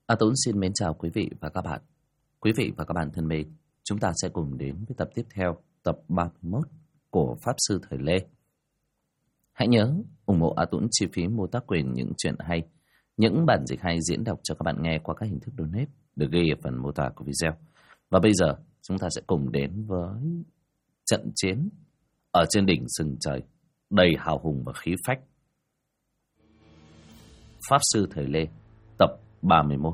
A Tuấn xin mến chào quý vị và các bạn. Quý vị và các bạn thân mến, chúng ta sẽ cùng đến với tập tiếp theo, tập 31 của Pháp Sư Thời Lê. Hãy nhớ ủng hộ A Tuấn chi phí mua tác quyền những chuyện hay, những bản dịch hay diễn đọc cho các bạn nghe qua các hình thức donate được ghi ở phần mô tả của video. Và bây giờ chúng ta sẽ cùng đến với trận chiến ở trên đỉnh sừng trời đầy hào hùng và khí phách. Pháp Sư Thời Lê, tập 31.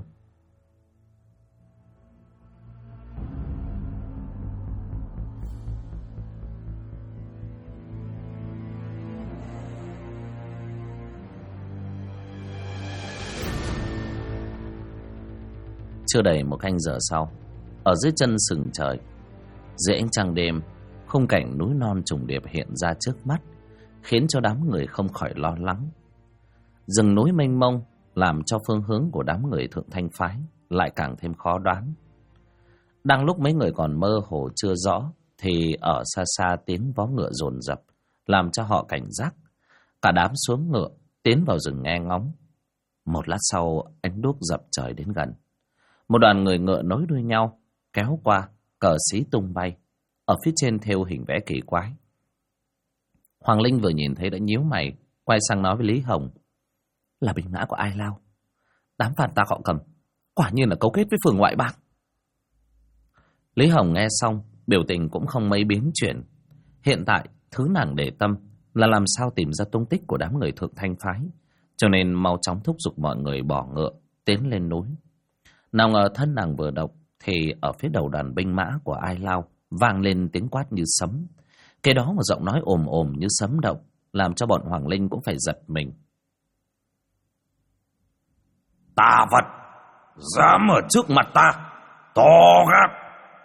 Chưa đầy một canh giờ sau, ở dưới chân sừng trời, dưới ánh trăng đêm, khung cảnh núi non trùng điệp hiện ra trước mắt, khiến cho đám người không khỏi lo lắng. Rừng núi mênh mông làm cho phương hướng của đám người Thượng Thanh phái lại càng thêm khó đoán. Đang lúc mấy người còn mơ hồ chưa rõ, thì ở xa xa tiếng vó ngựa dồn dập làm cho họ cảnh giác. Cả đám xuống ngựa, tiến vào rừng nghe ngóng. Một lát sau, ánh đuốc dập trời đến gần. Một đoàn người ngựa nối đuôi nhau, kéo qua, cờ xí tung bay, ở phía trên thêu hình vẽ kỳ quái. Hoàng Linh vừa nhìn thấy đã nhíu mày, quay sang nói với Lý Hồng: là binh mã của Ai Lao. Đám phản tặc họ cầm quả nhiên là cấu kết với phường ngoại bang. Lý Hồng nghe xong, biểu tình cũng không mấy biến chuyển. Hiện tại thứ nàng để tâm là làm sao tìm ra tung tích của đám người Thượng Thanh phái, cho nên mau chóng thúc giục mọi người bỏ ngựa tiến lên núi. Nào ngờ thân nàng vừa động thì ở phía đầu đoàn binh mã của Ai Lao vang lên tiếng quát như sấm. Cái đó một giọng nói ồm ồm như sấm động, làm cho bọn Hoàng Linh cũng phải giật mình. Tà vật, dám ở trước mặt ta, to gắt.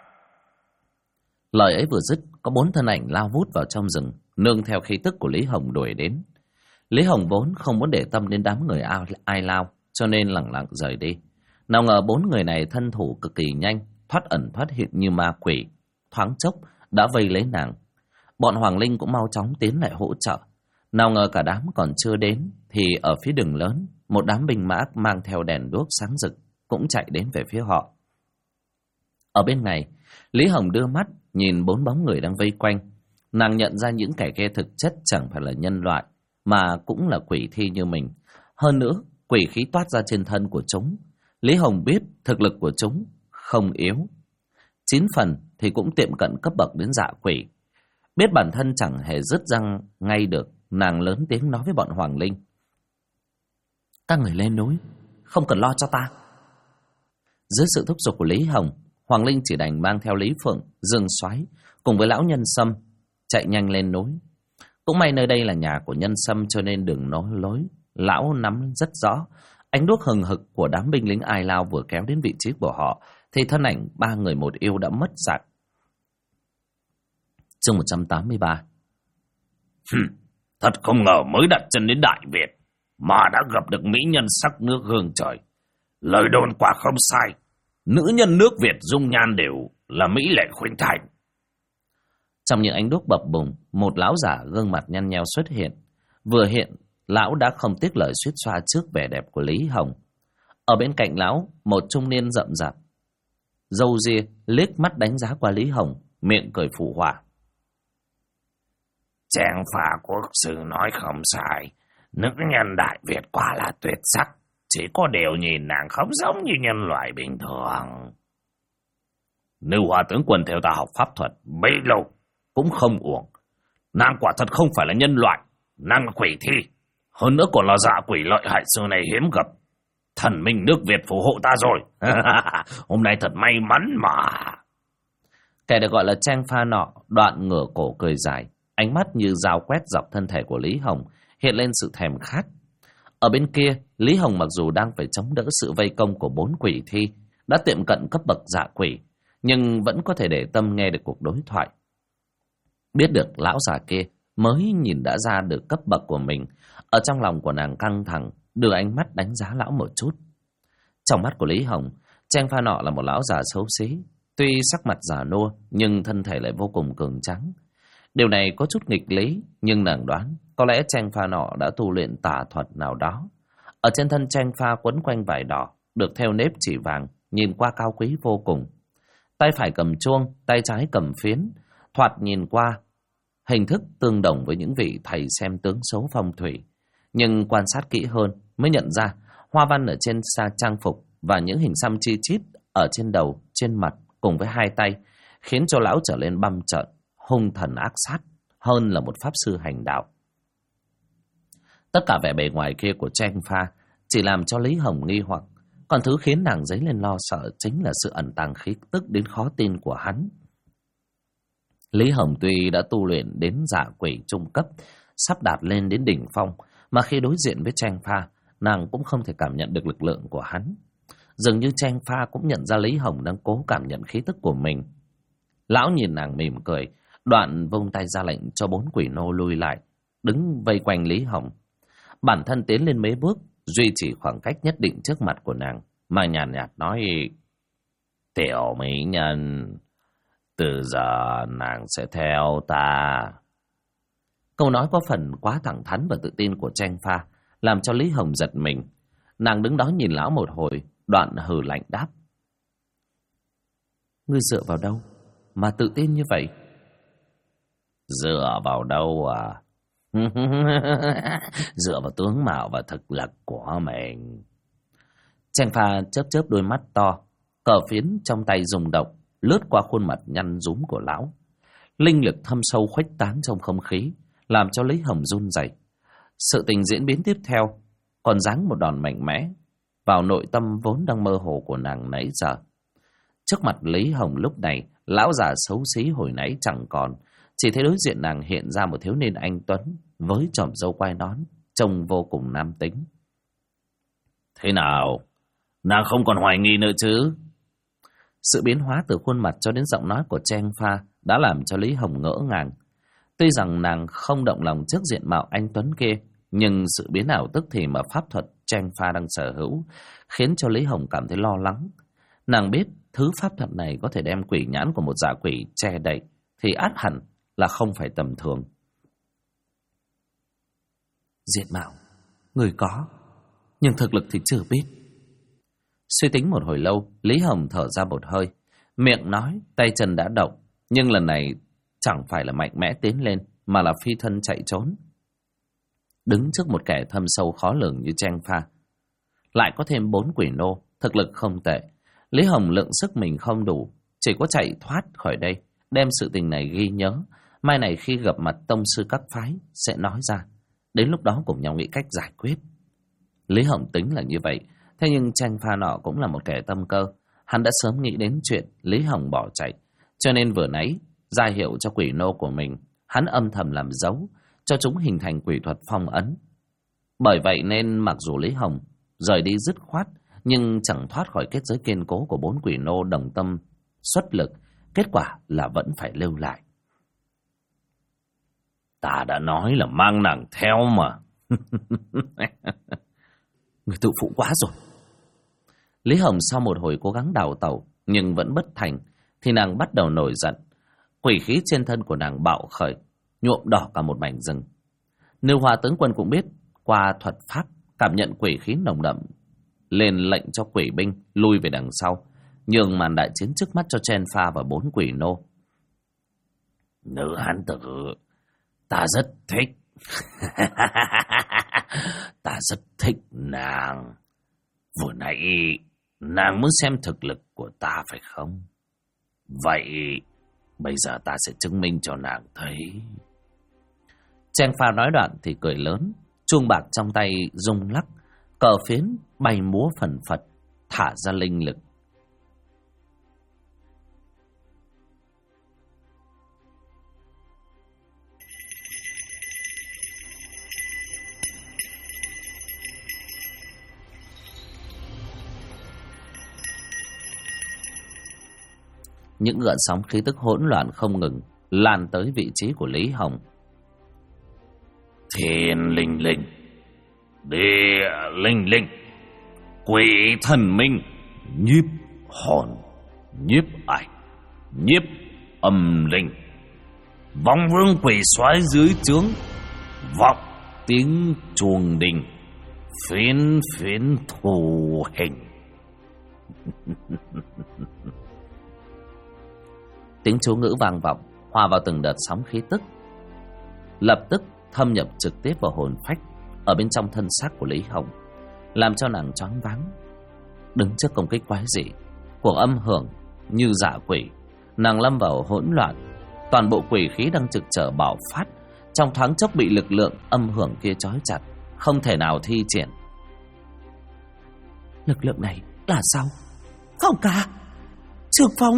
Lời ấy vừa dứt, có 4 thân ảnh lao vút vào trong rừng, nương theo khí tức của Lý Hồng đuổi đến. Lý Hồng vốn không muốn để tâm đến đám người Ai Lao, cho nên lẳng lặng rời đi. Nào ngờ 4 người này thân thủ cực kỳ nhanh, thoát ẩn thoát hiện như ma quỷ, thoáng chốc đã vây lấy nàng. Bọn Hoàng Linh cũng mau chóng tiến lại hỗ trợ. Nào ngờ cả đám còn chưa đến thì ở phía đường lớn, một đám binh mã mang theo đèn đuốc sáng rực cũng chạy đến về phía họ. Ở bên này, Lý Hồng đưa mắt nhìn 4 bóng người đang vây quanh. Nàng nhận ra những kẻ kia thực chất chẳng phải là nhân loại, mà cũng là quỷ thi như mình. Hơn nữa, quỷ khí toát ra trên thân của chúng. Lý Hồng biết thực lực của chúng không yếu, 9 phần thì cũng tiệm cận cấp bậc đến dạ quỷ. Biết bản thân chẳng hề dứt răng ngay được, nàng lớn tiếng nói với bọn Hoàng Linh: các người lên núi, không cần lo cho ta. Dưới sự thúc giục của Lý Hồng, Hoàng Linh chỉ đành mang theo Lý Phượng, Dương Soái cùng với lão Nhân Sâm chạy nhanh lên núi. Cũng may nơi đây là nhà của Nhân Sâm, cho nên đường nối lối lão nắm rất rõ. Ánh đuốc hừng hực của đám binh lính Ai Lao vừa kéo đến vị trí của họ thì thân ảnh 3 người một yêu đã mất dạng. Chương 183. Thật không ngờ mới đặt chân đến Đại Việt mà đã gặp được mỹ nhân sắc nước hương trời. Lời đồn quả không sai, nữ nhân nước Việt dung nhan đều là mỹ lệ khuynh thành. Trong những ánh đuốc bập bùng, một lão giả gương mặt nhăn nheo xuất hiện. Vừa hiện, lão đã không tiếc lời suýt xoa trước vẻ đẹp của Lý Hồng. Ở bên cạnh lão, một trung niên rậm rạp, râu ria liếc mắt đánh giá qua Lý Hồng, miệng cười phụ họa: Trang Phà quốc sư nói không sai, nữ nhân Đại Việt quả là tuyệt sắc, chỉ có điều nhìn nàng không giống như nhân loại bình thường. Nữ Hoa tướng quân theo ta học pháp thuật bấy lâu cũng không uổng. Nàng quả thật không phải là nhân loại, nàng là quỷ thi, hơn nữa còn là dạ quỷ lợi hại xưa này hiếm gặp. Thần minh nước Việt phù hộ ta rồi. Hôm nay thật may mắn mà. Kẻ được gọi là Trang Pha nọ đoạn ngửa cổ cười dài, ánh mắt như dao quét dọc thân thể của Lý Hồng, hiện lên sự thèm khát. Ở bên kia, Lý Hồng mặc dù đang phải chống đỡ sự vây công của 4 quỷ thi đã tiệm cận cấp bậc dạ quỷ, nhưng vẫn có thể để tâm nghe được cuộc đối thoại. Biết được lão già kia mới nhìn đã ra được cấp bậc của mình, ở trong lòng của nàng căng thẳng, đưa ánh mắt đánh giá lão một chút. Trong mắt của Lý Hồng, Trang Pha nọ là một lão già xấu xí, tuy sắc mặt già nua nhưng thân thể lại vô cùng cường tráng. Điều này có chút nghịch lý, nhưng nàng đoán có lẽ Trang Pha nọ đã tu luyện tà thuật nào đó. Ở trên thân Trang Pha quấn quanh vải đỏ, được thêu nếp chỉ vàng, nhìn qua cao quý vô cùng. Tay phải cầm chuông, tay trái cầm phiến, thoạt nhìn qua hình thức tương đồng với những vị thầy xem tướng số phong thủy. Nhưng quan sát kỹ hơn mới nhận ra hoa văn ở trên trang phục và những hình xăm chi chít ở trên đầu, trên mặt cùng với hai tay khiến cho lão trở lên băm trợn, hung thần ác sát hơn là một pháp sư hành đạo. Tất cả vẻ bề ngoài kia của Tranh Pha chỉ làm cho Lý Hồng nghi hoặc, còn thứ khiến nàng dấy lên lo sợ chính là sự ẩn tàng khí tức đến khó tin của hắn. Lý Hồng tuy đã tu luyện đến dạ quỷ trung cấp, sắp đạt lên đến đỉnh phong, mà khi đối diện với Tranh Pha, nàng cũng không thể cảm nhận được lực lượng của hắn. Dường như Tranh Pha cũng nhận ra Lý Hồng đang cố cảm nhận khí tức của mình. Lão nhìn nàng mỉm cười, đoạn vung tay ra lệnh cho 4 quỷ nô lui lại, đứng vây quanh Lý Hồng. Bản thân tiến lên mấy bước, duy trì khoảng cách nhất định trước mặt của nàng, mà nhàn nhạt nói: "Tiểu mỹ nhân, từ giờ nàng sẽ theo ta." Câu nói có phần quá thẳng thắn và tự tin của Tranh Pha làm cho Lý Hồng giật mình. Nàng đứng đó nhìn lão một hồi, đoạn hừ lạnh đáp: "Ngươi dựa vào đâu mà tự tin như vậy?" "Dựa vào đâu à?" "Dựa vào tướng mạo và thực lực của mình." Tranh Pha chớp chớp đôi mắt to, cờ phiến trong tay rung động, lướt qua khuôn mặt nhăn rúm của lão. Linh lực thâm sâu khuếch tán trong không khí, làm cho Lý Hồng run rẩy. Sự tình diễn biến tiếp theo còn giáng một đòn mạnh mẽ vào nội tâm vốn đang mơ hồ của nàng nãy giờ. Trước mặt Lý Hồng lúc này, lão già xấu xí hồi nãy chẳng còn, chỉ thấy đối diện nàng hiện ra một thiếu niên anh tuấn với chòm râu quai nón, trông vô cùng nam tính. "Thế nào? Nàng không còn hoài nghi nữa chứ?" Sự biến hóa từ khuôn mặt cho đến giọng nói của Tranh Pha đã làm cho Lý Hồng ngỡ ngàng. Tuy rằng nàng không động lòng trước diện mạo anh tuấn kia, nhưng sự biến ảo tức thì mà pháp thuật Tranh Pha đang sở hữu khiến cho Lý Hồng cảm thấy lo lắng. Nàng biết thứ pháp thuật này có thể đem quỷ nhãn của một dạ quỷ che đậy thì ắt hẳn là không phải tầm thường. Diện mạo người có, nhưng thực lực thì chưa biết. Suy tính một hồi lâu, Lý Hồng thở ra một hơi, miệng nói, tay chân đã động, nhưng lần này chẳng phải là mạnh mẽ tiến lên mà là phi thân chạy trốn. Đứng trước một kẻ thâm sâu khó lường như Tranh Pha, lại có thêm 4 quỷ nô, thực lực không tệ. Lý Hồng lượng sức mình không đủ, chỉ có chạy thoát khỏi đây, đem sự tình này ghi nhớ. Mai này khi gặp mặt tông sư các phái sẽ nói ra, đến lúc đó cùng nhau nghĩ cách giải quyết. Lý Hồng tính là như vậy, thế nhưng Tranh Pha nọ cũng là một kẻ tâm cơ. Hắn đã sớm nghĩ đến chuyện Lý Hồng bỏ chạy, cho nên vừa nãy ra hiệu cho quỷ nô của mình, hắn âm thầm làm dấu cho chúng hình thành quỷ thuật phong ấn. Bởi vậy nên mặc dù Lý Hồng rời đi dứt khoát, nhưng chẳng thoát khỏi kết giới kiên cố của 4 quỷ nô đồng tâm xuất lực, kết quả là vẫn phải lưu lại. "Ta đã nói là mang nàng theo mà." "Người tự phụ quá rồi." Lý Hồng sau một hồi cố gắng đào tẩu nhưng vẫn bất thành, thì nàng bắt đầu nổi giận. Quỷ khí trên thân của nàng bạo khởi, nhuộm đỏ cả một mảnh rừng. Nưu Hoa tướng quân cũng biết qua thuật pháp cảm nhận quỷ khí nồng đậm, lên lệnh cho quỷ binh lui về đằng sau, nhường màn đại chiến trước mắt cho Tranh Pha và 4 quỷ nô. "Nữ hán tử, ta rất thích." "Ta rất thích nàng. Vừa nãy nàng muốn xem thực lực của ta phải không? Vậy bây giờ ta sẽ chứng minh cho nàng thấy." Tranh Pha nói đoạn thì cười lớn, chuông bạc trong tay rung lắc, cờ phiến bay múa phần phật, thả ra linh lực. Những gợn sóng khí tức hỗn loạn không ngừng lan tới vị trí của Lý Hồng. "Thiên linh linh, địa linh linh, quỷ thần minh, nhiếp hồn, nhiếp ảnh, nhiếp âm linh, vong vương quỷ soái dưới trướng, vọng tiếng chuông đình, phiến phiến thù hình." Tiếng chú ngữ vang vọng, hòa vào từng đợt sóng khí tức, lập tức thâm nhập trực tiếp vào hồn phách ở bên trong thân xác của Lý Hồng, làm cho nàng choáng váng. Đứng trước công kích quái dị của âm hưởng như dạ quỷ, nàng lâm vào hỗn loạn. Toàn bộ quỷ khí đang trực trở bạo phát, trong thoáng chốc bị lực lượng âm hưởng kia trói chặt, không thể nào thi triển. Lực lượng này là sao? Không cả, Trương Phong.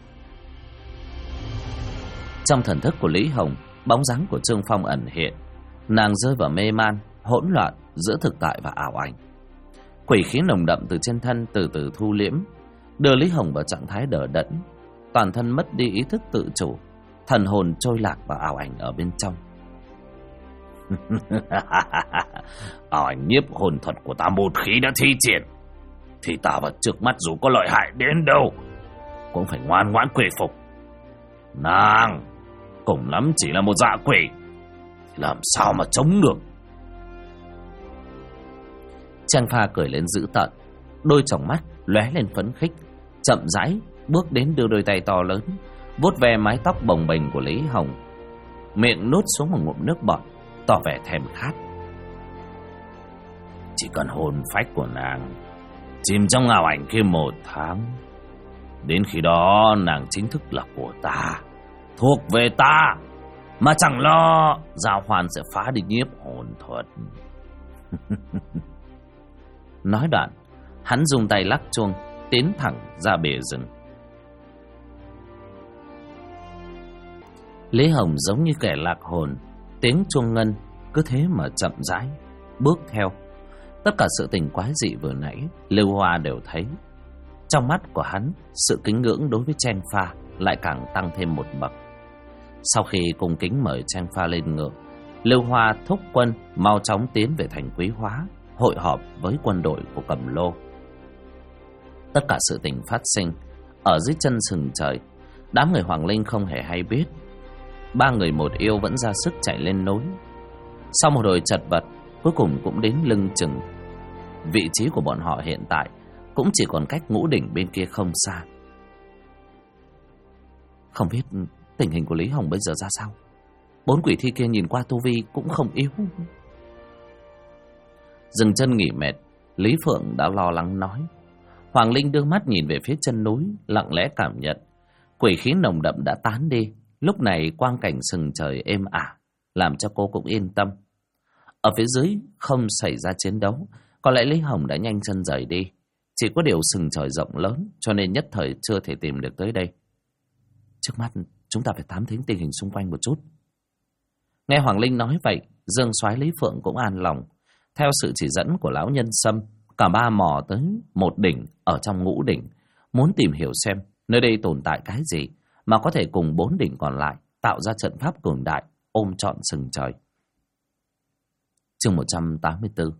Trong thần thức của Lý Hồng, bóng dáng của Trương Phong ẩn hiện. Nàng rơi vào mê man, hỗn loạn giữa thực tại và ảo ảnh. Quỷ khí nồng đậm từ trên thân từ từ thu liễm, đưa Lý Hồng vào trạng thái đờ đẫn, toàn thân mất đi ý thức tự chủ, thần hồn trôi lạc vào ảo ảnh ở bên trong. Ảo ảnh nhiếp hồn thuật của ta một khí đã thi triển, thì ta vào trước mắt dù có lợi hại đến đâu cũng phải ngoan ngoãn quỳ phục. Nàng cùng lắm chỉ là một dạ quỷ, làm sao mà chống được. Trang Pha cười lên dữ tợn, đôi tròng mắt lóe lên phấn khích, chậm rãi bước đến đưa đôi tay to lớn vuốt ve mái tóc bồng bềnh của Lý Hồng, miệng nuốt xuống một ngụm nước bọt, tỏ vẻ thèm khát. Chỉ cần hồn phách của nàng chìm trong ảo ảnh kia 1 tháng, đến khi đó nàng chính thức là của ta, thuộc về ta, mà chẳng lo Giao Hoan sẽ phá đi nhiếp hồn thuật. Nói đoạn, hắn dùng tay lắc chuông, tiến thẳng ra bìa rừng. Lý Hồng giống như kẻ lạc hồn, tiếng chuông ngân cứ thế mà chậm rãi bước theo. Tất cả sự tình quái dị vừa nãy Lưu Hoa đều thấy. Trong mắt của hắn, sự kính ngưỡng đối với Trang Pha lại càng tăng thêm một bậc. Sau khi cung kính mời Trang Pha lên ngựa, Lưu Hoa thúc quân mau chóng tiến về thành Quý Hóa, hội họp với quân đội của Cầm Lô. Tất cả sự tình phát sinh ở dưới chân sừng trời, đám người Hoàng Linh không hề hay biết. 3 người một yêu vẫn ra sức chạy lên núi. Sau một hồi chật vật, cuối cùng cũng đến lưng chừng. Vị trí của bọn họ hiện tại cũng chỉ còn cách Ngũ Đỉnh bên kia không xa. Không biết tình hình của Lý Hồng bây giờ ra sao. 4 quỷ thi kia nhìn qua tu vi cũng không yếu. Dừng chân nghỉ mệt, Lý Phượng đã lo lắng nói. Hoàng Linh đưa mắt nhìn về phía chân núi, lặng lẽ cảm nhận quỷ khí nồng đậm đã tán đi. Lúc này quang cảnh sừng trời êm ả, làm cho cô cũng yên tâm. Ở phía dưới không xảy ra chiến đấu, có lẽ Lý Hồng đã nhanh chân rời đi. Chỉ có điều sừng trời rộng lớn, cho nên nhất thời chưa thể tìm được tới đây. Trước mắt chúng ta phải thám thính tình hình xung quanh một chút. Nghe Hoàng Linh nói vậy, Dương Soái Lý Phượng cũng an lòng. Theo sự chỉ dẫn của lão nhân Sâm, cả 3 mò tới một đỉnh ở trong Ngũ Đỉnh, muốn tìm hiểu xem nơi đây tồn tại cái gì mà có thể cùng 4 đỉnh còn lại tạo ra trận pháp cường đại ôm trọn sừng trời. Chương 184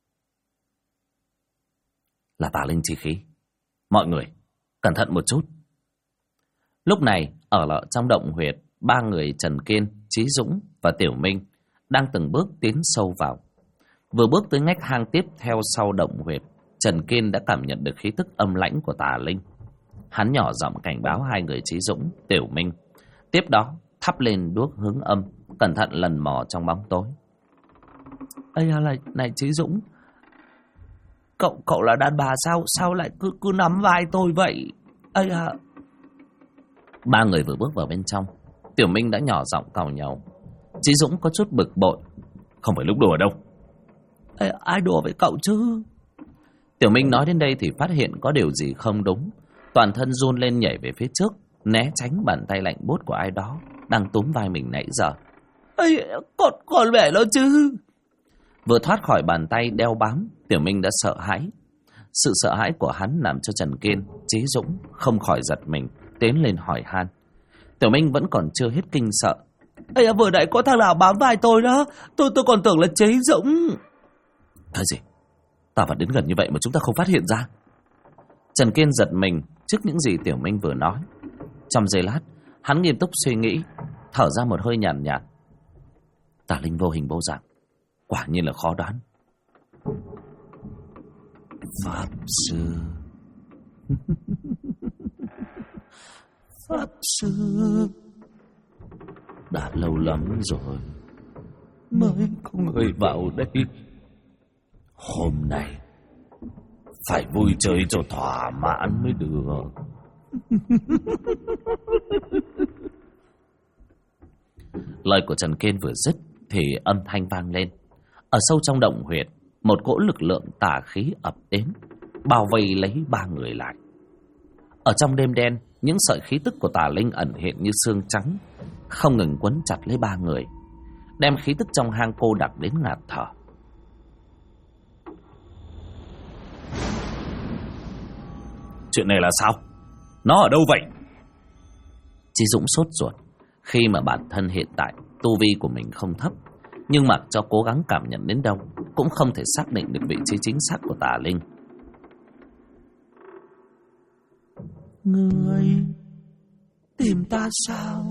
là tà linh chi khí. Mọi người cẩn thận một chút. Lúc này ở lợ trong động huyệt, 3 người Trần Kiên, Chí Dũng và Tiểu Minh đang từng bước tiến sâu vào. Vừa bước tới ngách hang tiếp theo sau động huyệt, Trần Kiên đã cảm nhận được khí tức âm lãnh của tà linh. Hắn nhỏ giọng cảnh báo 2 người Chí Dũng, Tiểu Minh. Tiếp đó thắp lên đuốc hướng âm, cẩn thận lần mò trong bóng tối. Ây à, này Chí Dũng, cậu là đàn bà sao lại cứ nắm vai tôi vậy? Ây à. 3 người vừa bước vào bên trong, Tiểu Minh đã nhỏ giọng càu nhàu. Chí Dũng có chút bực bội. Không phải lúc đùa đâu. Ê, ai đùa với cậu chứ? Tiểu Minh nói đến đây thì phát hiện có điều gì không đúng, toàn thân run lên nhảy về phía trước, né tránh bàn tay lạnh buốt của ai đó đang túm vai mình nãy giờ. Ê, còn mẹ nó chứ. Vừa thoát khỏi bàn tay đeo bám, Tiểu Minh đã sợ hãi. Sự sợ hãi của hắn làm cho Trần Kiên, Chí Dũng không khỏi giật mình, tiến lên hỏi han. Tiểu Minh vẫn còn chưa hết kinh sợ. Ê, vừa nãy có thằng nào bám vai tôi đó, tôi còn tưởng là Chí Dũng. Cái gì? Ta vẫn đến gần như vậy mà chúng ta không phát hiện ra. Trần Kiên giật mình trước những gì Tiểu Minh vừa nói. Trong giây lát, hắn nghiêm túc suy nghĩ, thở ra một hơi nhàn nhạt. Tà linh vô hình vô dạng, quả nhiên là khó đoán. Pháp sư, Pháp sư, đã lâu lắm rồi mới có người vào đây. hôm nay phải vui chơi cho thỏa mãn mới được. Lời của Trần Kiên vừa dứt thì âm thanh vang lên. Ở sâu trong động huyệt, một cỗ lực lượng tà khí ập đến, bao vây lấy ba người lại. Ở trong đêm đen, những sợi khí tức của tà linh ẩn hiện như xương trắng, không ngừng quấn chặt lấy ba người, đem khí tức trong hang cô đặc đến ngạt thở. Chuyện này là sao? Nó ở đâu vậy? Chí Dũng sốt ruột khi mà bản thân hiện tại tu vi của mình không thấp, nhưng mặc cho cố gắng cảm nhận đến đâu cũng không thể xác định được vị trí chính xác của tà linh. Người tìm ta sao?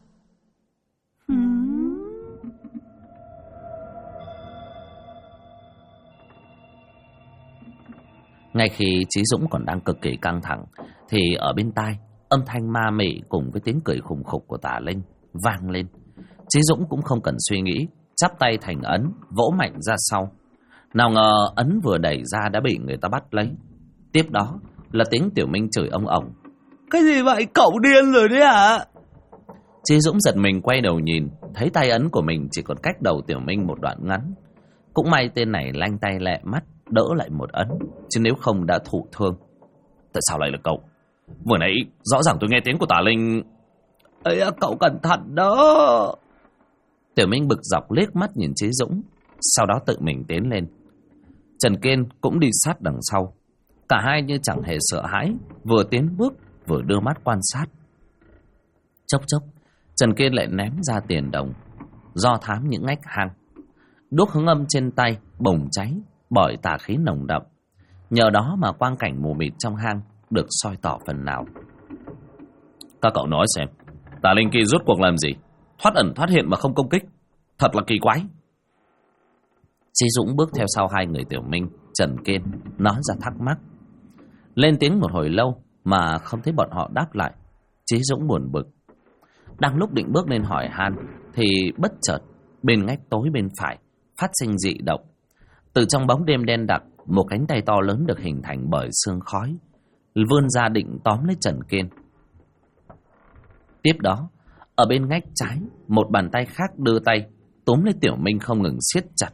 Ngay khi Chí Dũng còn đang cực kỳ căng thẳng thì ở bên tai âm thanh ma mị cùng với tiếng cười khùng khục của tà linh vang lên. Chí Dũng cũng không cần suy nghĩ, chắp tay thành ấn, vỗ mạnh ra sau. Nào ngờ ấn vừa đẩy ra đã bị người ta bắt lấy. Tiếp đó là tiếng Tiểu Minh chửi ông ổng. Cái gì vậy? Cậu điên rồi đấy hả? Chí Dũng giật mình quay đầu nhìn, thấy tay ấn của mình chỉ còn cách đầu Tiểu Minh một đoạn ngắn. Cũng may tên này lanh tay lẹ mắt đỡ lại một ấn, chứ nếu không đã thụ thương. Tại sao lại là cậu? Vừa nãy rõ ràng tôi nghe tiếng của tà linh. Ây, cậu cẩn thận đó. Tiểu Minh bực dọc liếc mắt nhìn Chí Dũng, sau đó tự mình tiến lên. Trần Kiên cũng đi sát đằng sau. Cả hai như chẳng hề sợ hãi, vừa tiến bước vừa đưa mắt quan sát. Chốc chốc, Trần Kiên lại ném ra tiền đồng, do thám những ngách hang. Đuốc hướng âm trên tay bùng cháy bởi tà khí nồng đậm. Nhờ đó mà quang cảnh mù mịt trong hang được soi tỏ phần nào. Các cậu nói xem, tà linh kia rốt cuộc làm gì? Thoát ẩn thoát hiện mà không công kích, thật là kỳ quái. Chí Dũng bước theo sau hai người Tiểu Minh, Trần Kiên nói ra thắc mắc. Lên tiếng một hồi lâu mà không thấy bọn họ đáp lại. Chí Dũng buồn bực. Đang lúc định bước lên hỏi han thì bất chợt bên ngách tối bên phải phát sinh dị động. Từ trong bóng đêm đen đặc, một cánh tay to lớn được hình thành bởi sương khói vươn ra định tóm lấy Trần Kiên. Tiếp đó, ở bên ngách trái, một bàn tay khác đưa tay túm lấy Tiểu Minh không ngừng siết chặt.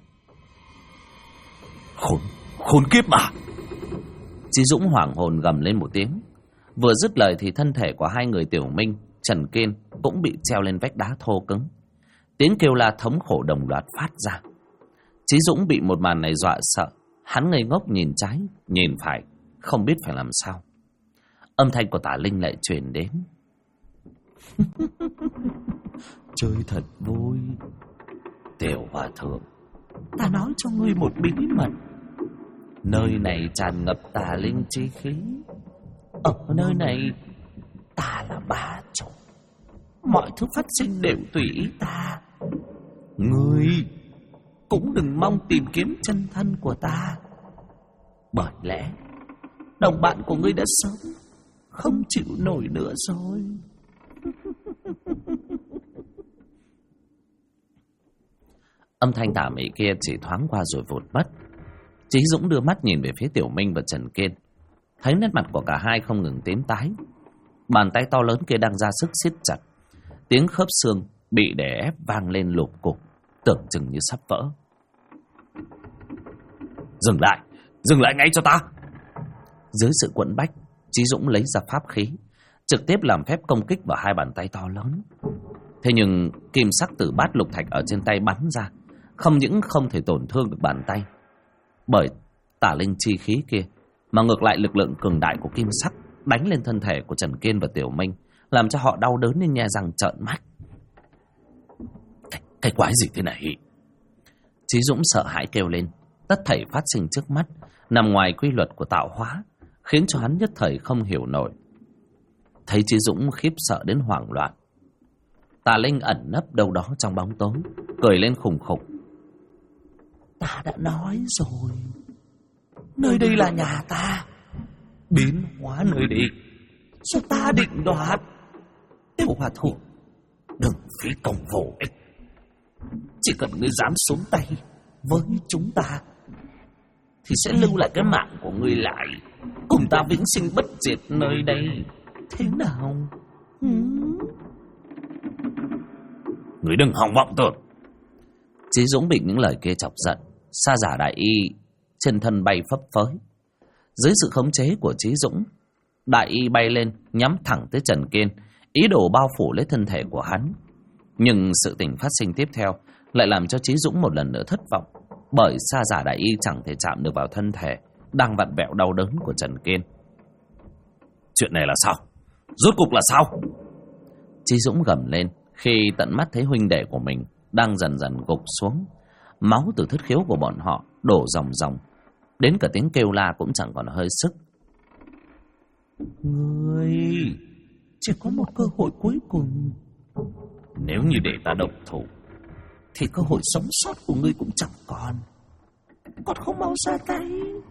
Khốn kiếp mà! Chí Dũng hoảng hồn gầm lên một tiếng. Vừa dứt lời thì thân thể của hai người Tiểu Minh, Trần Kiên cũng bị treo lên vách đá thô cứng. Tiếng kêu la thống khổ đồng loạt phát ra. Chí Dũng bị một màn này dọa sợ. Hắn ngây ngốc nhìn trái, nhìn phải, không biết phải làm sao. Âm thanh của tà linh lại truyền đến. Chơi thật vui. Tiểu hòa thượng, Ta nói cho ngươi một bí mật. nơi này tràn ngập tà linh chi khí. Ở nơi này ta là bá chủ, mọi thứ phát sinh đều tùy ý ta. Ngươi cũng đừng mong tìm kiếm chân thân của ta, bởi lẽ đồng bạn của ngươi đã sớm không chịu nổi nữa rồi. Âm thanh tà mị kia chỉ thoáng qua rồi vụt mất. Chí Dũng đưa mắt nhìn về phía Tiểu Minh và Trần Kiên, thấy nét mặt của cả hai không ngừng tím tái. Bàn tay to lớn kia đang ra sức siết chặt. Tiếng khớp xương bị đè ép vang lên lục cục, tưởng chừng như sắp vỡ. Dừng lại ngay cho ta! Dưới sự quẫn bách, Chí Dũng lấy ra pháp khí, trực tiếp làm phép công kích vào hai bàn tay to lớn. Thế nhưng kim sắc tử bát lục thạch ở trên tay bắn ra, không những không thể tổn thương được bàn tay bởi tà linh chi khí kia, mà ngược lại lực lượng cường đại của kim sắc đánh lên thân thể của Trần Kiên và Tiểu Minh, làm cho họ đau đớn nên nhe răng trợn mắt. Cái quái gì thế này? Chí Dũng sợ hãi kêu lên. Tất thảy phát sinh trước mắt nằm ngoài quy luật của tạo hóa, khiến cho hắn nhất thời không hiểu nổi. Thấy Chí Dũng khiếp sợ đến hoảng loạn, tà linh ẩn nấp đâu đó trong bóng tối, cười lên khùng khục. Ta đã nói rồi, nơi đây là nhà ta. biến hóa nơi đây do ta định đoạt. Tiêu Hòa Thượng, đừng phí công vô ích. Chỉ cần ngươi dám xuống tay với chúng ta thì sẽ lưu lại cái mạng của ngươi lại, cùng ta vĩnh sinh bất diệt nơi đây. Thế nào? Ngươi đừng hòng vọng tưởng. Chí Dũng bị những lời kia chọc giận, Sa Giả Đại Y trên thân bay phấp phới. Dưới sự khống chế của Chí Dũng, Đại Y bay lên nhắm thẳng tới Trần Kiên, ý đồ bao phủ lấy thân thể của hắn. Nhưng sự tình phát sinh tiếp theo lại làm cho Chí Dũng một lần nữa thất vọng, bởi Sa Giả Đại Y chẳng thể chạm được vào thân thể đang vặn vẹo đau đớn của Trần Kiên. Chuyện này là sao? Rốt cục là sao? Chí Dũng gầm lên khi tận mắt thấy huynh đệ của mình đang dần dần gục xuống. Máu từ thất khiếu của bọn họ đổ ròng ròng, đến cả tiếng kêu la cũng chẳng còn hơi sức. Ngươi chỉ có một cơ hội cuối cùng. Nếu như để ta động thủ thì cơ hội sống sót của ngươi cũng chẳng còn. Còn không mau ra tay.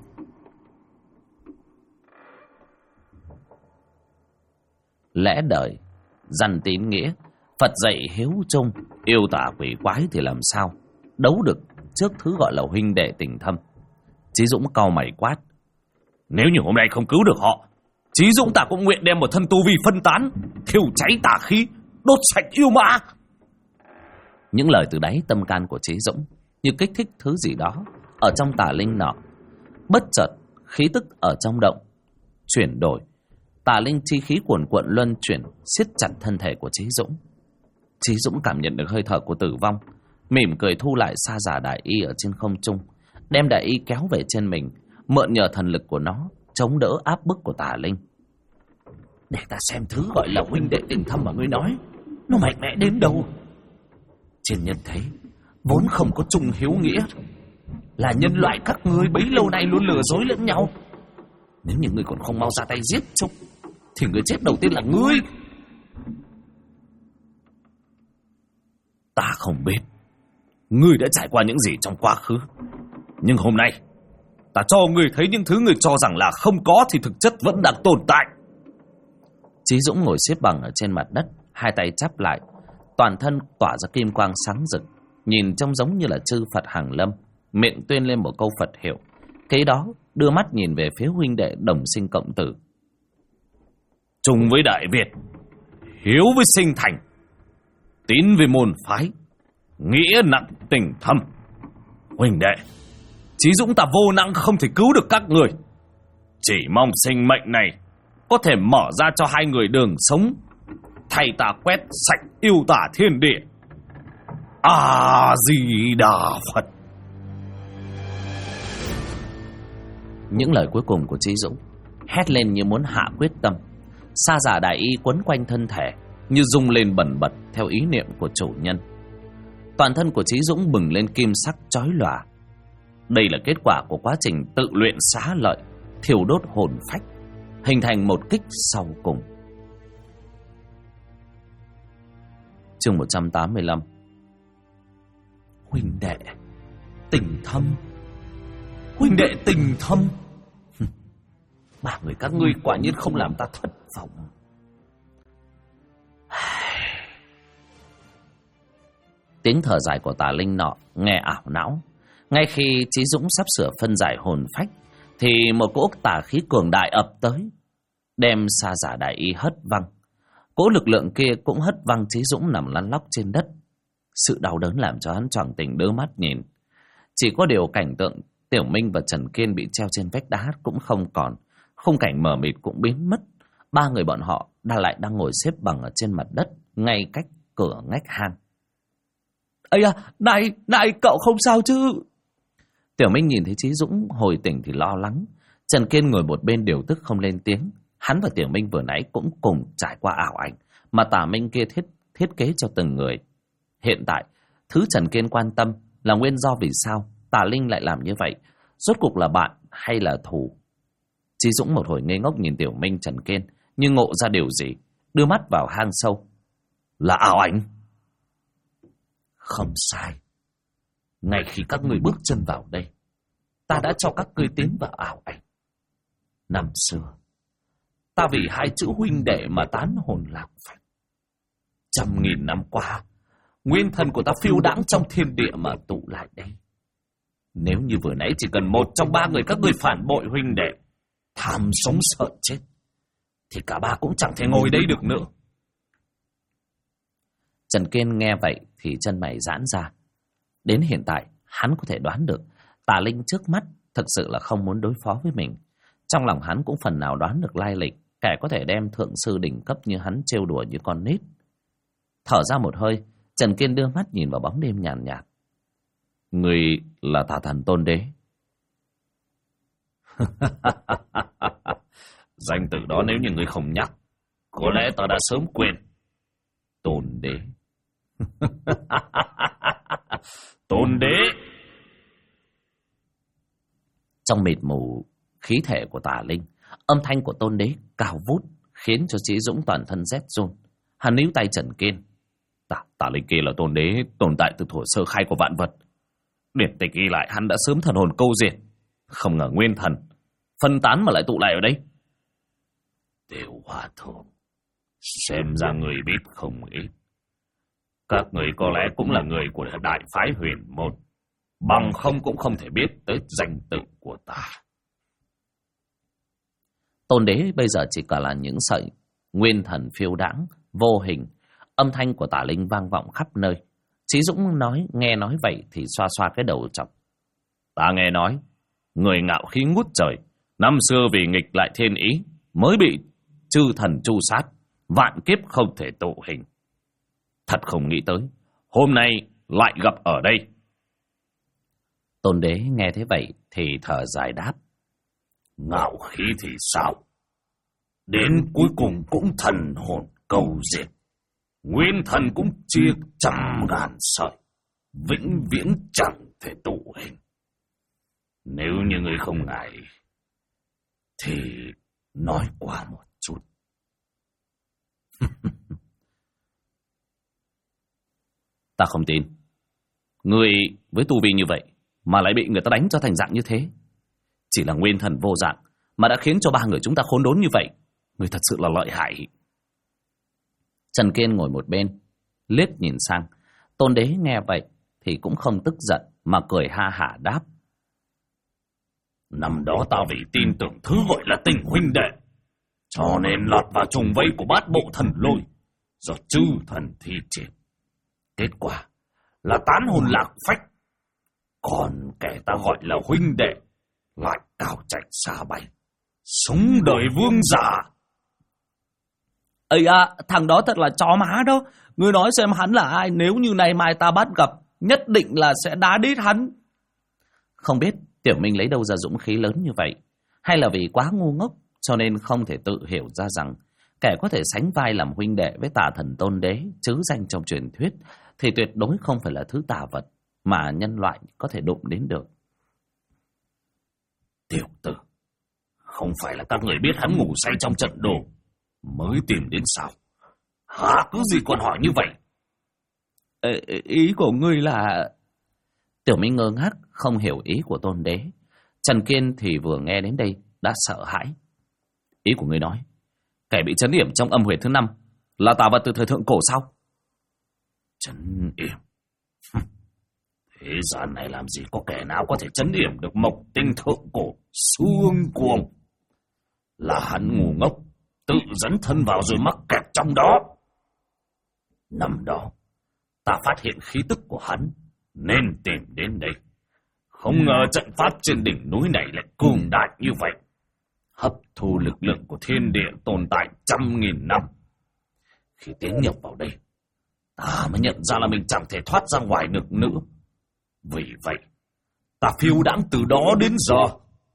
Lẽ đời dằn tín nghĩa, Phật dạy hiếu trung, yêu tả quỷ quái thì làm sao đấu được trước thứ gọi là huynh đệ tình thâm. Chí Dũng cau mày quát: nếu như hôm nay không cứu được họ, Chí Dũng ta cũng nguyện đem một thân tu vi phân tán, thiêu cháy tà khí, đốt sạch yêu ma. Những lời từ đáy tâm can của Chí Dũng như kích thích thứ gì đó ở trong tà linh nọ. Bất chợt khí tức ở trong động chuyển đổi, tà linh chi khí cuồn cuộn luân chuyển, siết chặt thân thể của Chí Dũng. Chí Dũng cảm nhận được hơi thở của tử vong, mỉm cười thu lại Sa Giả Đại Y ở trên không trung, đem Đại Y kéo về trên mình, mượn nhờ thần lực của nó chống đỡ áp bức của tà linh. Để ta xem thứ gọi là huynh đệ tình thâm mà ngươi nói nó mạnh mẽ đến đâu. Trên nhân thế vốn không có chung hiếu nghĩa, là nhân loại các ngươi bấy lâu nay luôn lừa dối lẫn nhau. Nếu như ngươi còn không mau ra tay giết chúng thì người chết đầu tiên là ngươi. Ta không biết ngươi đã trải qua những gì trong quá khứ, nhưng hôm nay ta cho ngươi thấy những thứ ngươi cho rằng là không có thì thực chất vẫn đang tồn tại. Chí Dũng ngồi xếp bằng ở trên mặt đất, hai tay chắp lại, toàn thân tỏa ra kim quang sáng rực, nhìn trông giống như là chư Phật hàng lâm, miệng tuyên lên một câu Phật hiệu. Kế đó đưa mắt nhìn về phía huynh đệ đồng sinh cộng tử. Chung với Đại Việt, hiếu với sinh thành, tín với môn phái, nghĩa nặng tình thâm. Huynh đệ, Chí Dũng ta vô năng không thể cứu được các người, chỉ mong sinh mệnh này có thể mở ra cho hai người đường sống, thay ta quét sạch yêu tả thiên địa. A Di Đà Phật. Những lời cuối cùng của Chí Dũng hét lên như muốn hạ quyết tâm. Sa Giả Đại Y quấn quanh thân thể như rung lên bần bật theo ý niệm của chủ nhân. Toàn thân của Chí Dũng bừng lên kim sắc chói lòa. Đây là kết quả của quá trình tự luyện xá lợi, thiêu đốt hồn phách, hình thành một kích sau cùng. Chương 185. Huynh đệ tình thâm, huynh đệ tình thâm. Ba người các ngươi quả nhiên không làm ta thất vọng. Tiếng thở dài của tà linh nọ nghe ảo não. Ngay khi Chí Dũng sắp sửa phân giải hồn phách thì một cỗ tà khí cường đại ập tới, đem Sa Giả Đại Y hất văng. Cỗ lực lượng kia cũng hất văng Chí Dũng nằm lăn lóc trên đất. Sự đau đớn làm cho hắn choàng tỉnh đưa mắt nhìn. Chỉ có điều cảnh tượng Tiểu Minh và Trần Kiên bị treo trên vách đá cũng không còn, khung cảnh mờ mịt cũng biến mất. Ba người bọn họ đang ngồi xếp bằng ở trên mặt đất, ngay cách cửa ngách hang. Ây à, này cậu không sao chứ? Tiểu Minh nhìn thấy Chí Dũng hồi tỉnh thì lo lắng. Trần Kiên ngồi một bên điều tức không lên tiếng. Hắn và Tiểu Minh vừa nãy cũng cùng trải qua ảo ảnh mà Tà Minh kia thiết kế cho từng người. Hiện tại, thứ Trần Kiên quan tâm là nguyên do vì sao Tà Linh lại làm như vậy, rốt cuộc là bạn hay là thù. Chí Dũng một hồi ngây ngốc nhìn Tiểu Minh, Trần Kiên như ngộ ra điều gì, đưa mắt vào hang sâu. Là ảo ảnh? Không sai. Ngay khi các người bước chân vào đây, ta đã cho các ngươi tiến vào ảo ảnh. Năm xưa, ta vì hai chữ huynh đệ mà tán hồn lạc phách. 100.000 năm qua, nguyên thần của ta phiêu đãng trong thiên địa mà tụ lại đây. Nếu như vừa nãy chỉ cần một trong 3 người các ngươi phản bội huynh đệ, tham sống sợ chết, thì cả 3 cũng chẳng thể ngồi đây được nữa. Trần Kiên nghe vậy thì chân mày giãn ra. Đến hiện tại, hắn có thể đoán được Tà Linh trước mắt thực sự là không muốn đối phó với mình. Trong lòng hắn cũng phần nào đoán được lai lịch kẻ có thể đem thượng sư đỉnh cấp như hắn trêu đùa như con nít. Thở ra một hơi, Trần Kiên đưa mắt nhìn vào bóng đêm nhàn nhạt. Người là Tà Thần Tôn Đế. Danh từ đó nếu như người không nhắc, có lẽ ta đã sớm quên. Tôn Đế. Tôn Đế. Trong mịt mù khí thể của Tà Linh, âm thanh của Tôn Đế cao vút khiến cho Chí Dũng toàn thân rét run. Hắn níu tay Trần Kiên. Tà Linh kia là Tôn Đế tồn tại từ thuở sơ khai của vạn vật. Điển tịch ghi lại hắn đã sớm thần hồn câu diệt, không ngờ nguyên thần phân tán mà lại tụ lại ở đây. Tiểu Hòa Thượng, xem ra người biết không ít. Các người có lẽ cũng là người của đại phái Huyền Môn, bằng không cũng không thể biết tới danh tự của ta. Tôn Đế bây giờ chỉ cả là những sợi nguyên thần phiêu đãng vô hình. Âm thanh của Tà Linh vang vọng khắp nơi. Chí Dũng nghe nói vậy thì xoa xoa cái đầu chọc. Ta nghe nói người ngạo khí ngút trời, năm xưa vì nghịch lại thiên ý mới bị chư thần tru sát, vạn kiếp không thể tụ hình. Thật không nghĩ tới hôm nay lại gặp ở đây. Tôn Đế nghe thế vậy thì thở dài đáp. Ngạo khí thì sao? Đến cuối cùng cũng thần hồn câu diệt, nguyên thần cũng chia 100.000 sợi, vĩnh viễn chẳng thể tụ hình. Nếu như người không ngại thì nói qua một chút. Ta không tin. Người với tu vi như vậy mà lại bị người ta đánh cho thành dạng như thế. Chỉ là nguyên thần vô dạng mà đã khiến cho 3 người chúng ta khốn đốn như vậy. Người thật sự là lợi hại. Trần Kiên ngồi một bên, liếc nhìn sang. Tôn Đế nghe vậy thì cũng không tức giận mà cười ha hả đáp. Năm đó ta vì tin tưởng thứ gọi là tình huynh đệ, cho nên lọt vào trùng vây của bát bộ thần lôi, do chư thần thi triển. Kết quả là tán hồn lạc phách. Còn kẻ ta gọi là huynh đệ lại cao chạy xa bay, sống đời vương giả. Ây à, thằng đó thật là chó má đó. Ngươi nói xem hắn là ai, nếu như này mai ta bắt gặp, nhất định là sẽ đá đít hắn. Không biết Tiểu Minh lấy đâu ra dũng khí lớn như vậy, hay là vì quá ngu ngốc cho nên không thể tự hiểu ra rằng kẻ có thể sánh vai làm huynh đệ với Tà Thần Tôn Đế chứ danh trong truyền thuyết thì tuyệt đối không phải là thứ tà vật mà nhân loại có thể đụng đến được. Tiểu tử, không phải là các người biết hắn ngủ say trong trận đồ mới tìm đến sao? Hả, cứ gì còn hỏi như vậy? Ý của ngươi là... Tiểu Minh ngơ ngác không hiểu ý của Tôn Đế. Trần Kiên thì vừa nghe đến đây đã sợ hãi. Ý của ngươi nói kẻ bị trấn yểm trong âm huyệt thứ 5 là tà vật từ thời thượng cổ sao? Trấn yểm? Thế gian này làm gì có kẻ nào có thể trấn yểm được mộc tinh thượng cổ xương cuồng? Là hắn ngu ngốc tự dẫn thân vào rồi mắc kẹt trong đó. Năm đó ta phát hiện khí tức của hắn nên tìm đến đây. Không ngờ trận pháp trên đỉnh núi này lại cường đại như vậy, hấp thu lực lượng của thiên địa tồn tại 100.000 năm. Khi tiến nhập vào đây, ta mới nhận ra là mình chẳng thể thoát ra ngoài được nữa. Vì vậy ta phiêu đãng từ đó đến giờ.